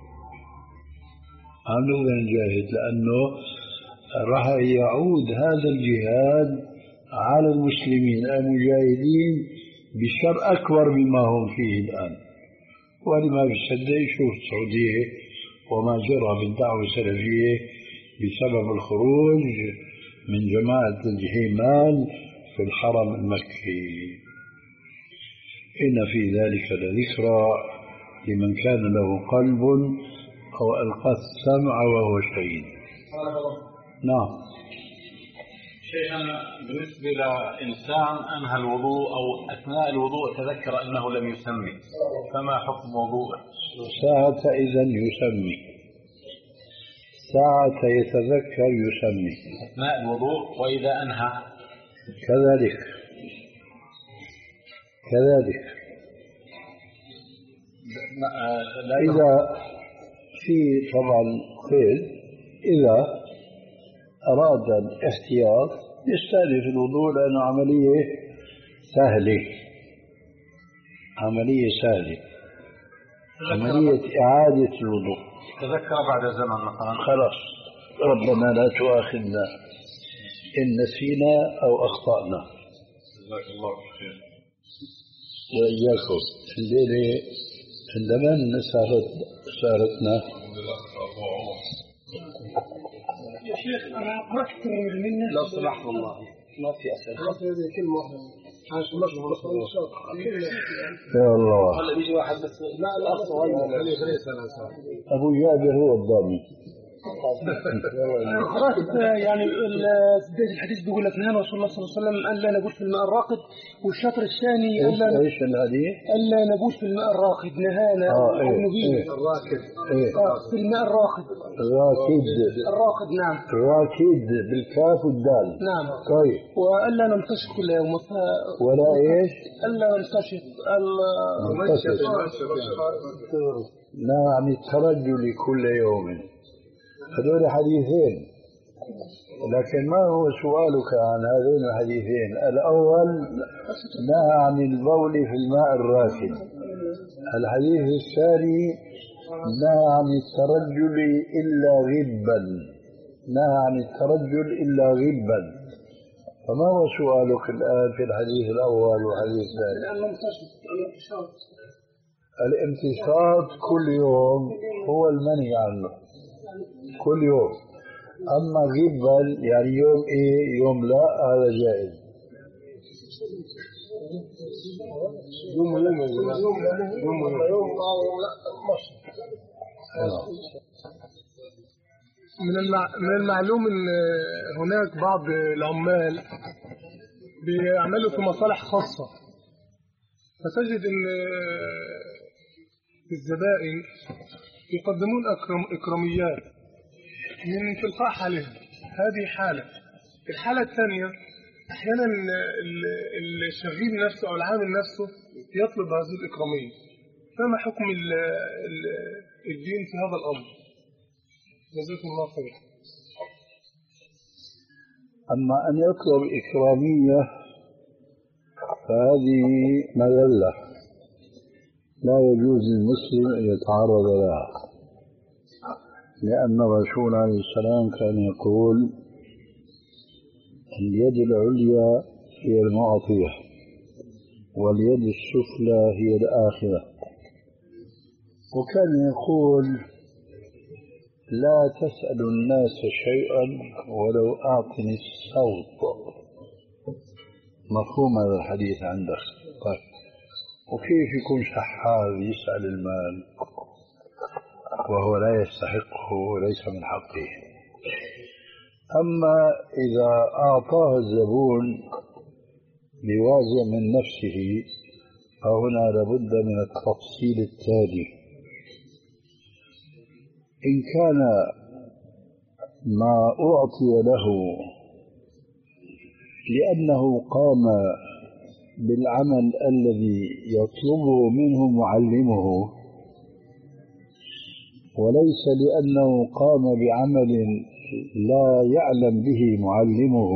عم نقول نجاهد لأنه راح يعود هذا الجهاد على المسلمين المجاهدين بشر أكبر مما هم فيه الآن. ولما بيصدق يشوف السعودية وما جرى بالدعوة السلفية بسبب الخروج من جماعة الجهيمان في الحرم المكي. إن في ذلك لذكرى لمن كان له قلب أو ألقى السمع وهو شهيد. نعم. شيئا بالنسبة لإنسان أنهى الوضوء أو أثناء الوضوء تذكر أنه لم يسمي، فما حكم وضوءه؟ ساعة إذن يسمي، ساعة يتذكر يسمي أثناء الوضوء، وإذا أنهى كذلك كذلك. إذا في طبعا قيد، إذا أراد الاحتياط يستأنف الوضوء لأنه عملية سهلة، عملية سهلة. عملية إعادة الوضوء. تذكر بعد زمن مثلا. خلاص ربنا لا تؤاخذنا إن نسينا أو أخطأنا. جزاك الله خير. وإياكم. الليلة عندما صارت صارتنا يا شيخ أنا قرأت منك لو سمحت والله ما في أسئلة. هذه كلمة واحدة. يا الله. هلا بيجي واحد بس لا لا أبو جابر هو الضامن. قرأت يعني بداية الحديث بيقول لك نهى رسول الله صلى الله عليه وسلم ألا نبوش في الماء الراقد، والشطر الثاني ألا إيش الحديث؟ ألا نبوش في الماء الراقد نهانا آه أو إيه نبيه إيه الراكد إيه في الماء الراقد. الراكد الراقد نعم. الراكد بالكاف والدال. نعم. طيب. وألا نمتشط كل يوم. ولا إيش؟ ألا نمتشط. نعم الترجل كل يوم. هذول حديثين، لكن ما هو سؤالك عن هذين الحديثين؟ الأول نهى عن البول في الماء الراكد، الحديث الثاني نهى عن الترجل إلا غبا، نهى عن الترجل إلا غبا. فما هو سؤالك الآن في الحديث الأول والحديث الثاني؟ الامتصاص كل يوم هو المنهي عنه كل يوم، أما غبا يعني يوم إيه يوم لا هذا جائز. يوم يوم يوم يوم من من المعلوم ان هناك بعض العمال بيعملوا في مصالح خاصة، فتجد ان الزبائن يقدمون أكرم إكراميات من تلقاء حالهم. هذه حالة. الحالة الثانية أحيانا الشغيل نفسه أو العامل نفسه يطلب هذه الإكرامية. فما حكم الدين في هذا الأمر؟ جزاكم الله خير. أما أن يطلب إكرامية فهذه مذلة لا يجوز للمسلم أن يتعرض لها، لأن الرسول عليه السلام كان يقول اليد العليا هي المعطية واليد السفلى هي الآخرة. وكان يقول لا تسأل الناس شيئا ولو أعطني الصوت. مفهوم هذا الحديث عندك؟ طيب. وكيف يكون شحاذ يسأل المال وهو لا يستحقه وليس من حقه؟ أما إذا أعطاه الزبون بوازع من نفسه فهنا لابد من التفصيل التالي. إن كان ما أعطي له لأنه قام بالعمل الذي يطلبه منه معلمه وليس لأنه قام بعمل لا يعلم به معلمه،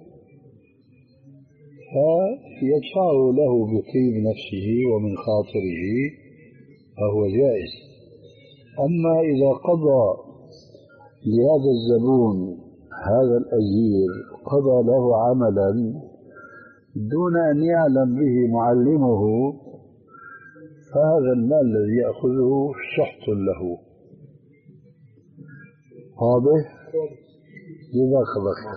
فيدفع له بطيب نفسه ومن خاطره فهو جائز. أما إذا قضى لهذا الزبون هذا الأجير قضى له عملا دون أن يعلم به معلمه فهذا المال الذي يأخذه سحت له. واضح؟ جزاك الله خير.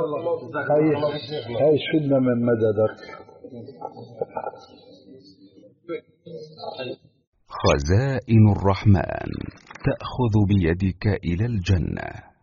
هاي شدنا من مددك. خزائن الرحمن تأخذ بيدك إلى الجنة.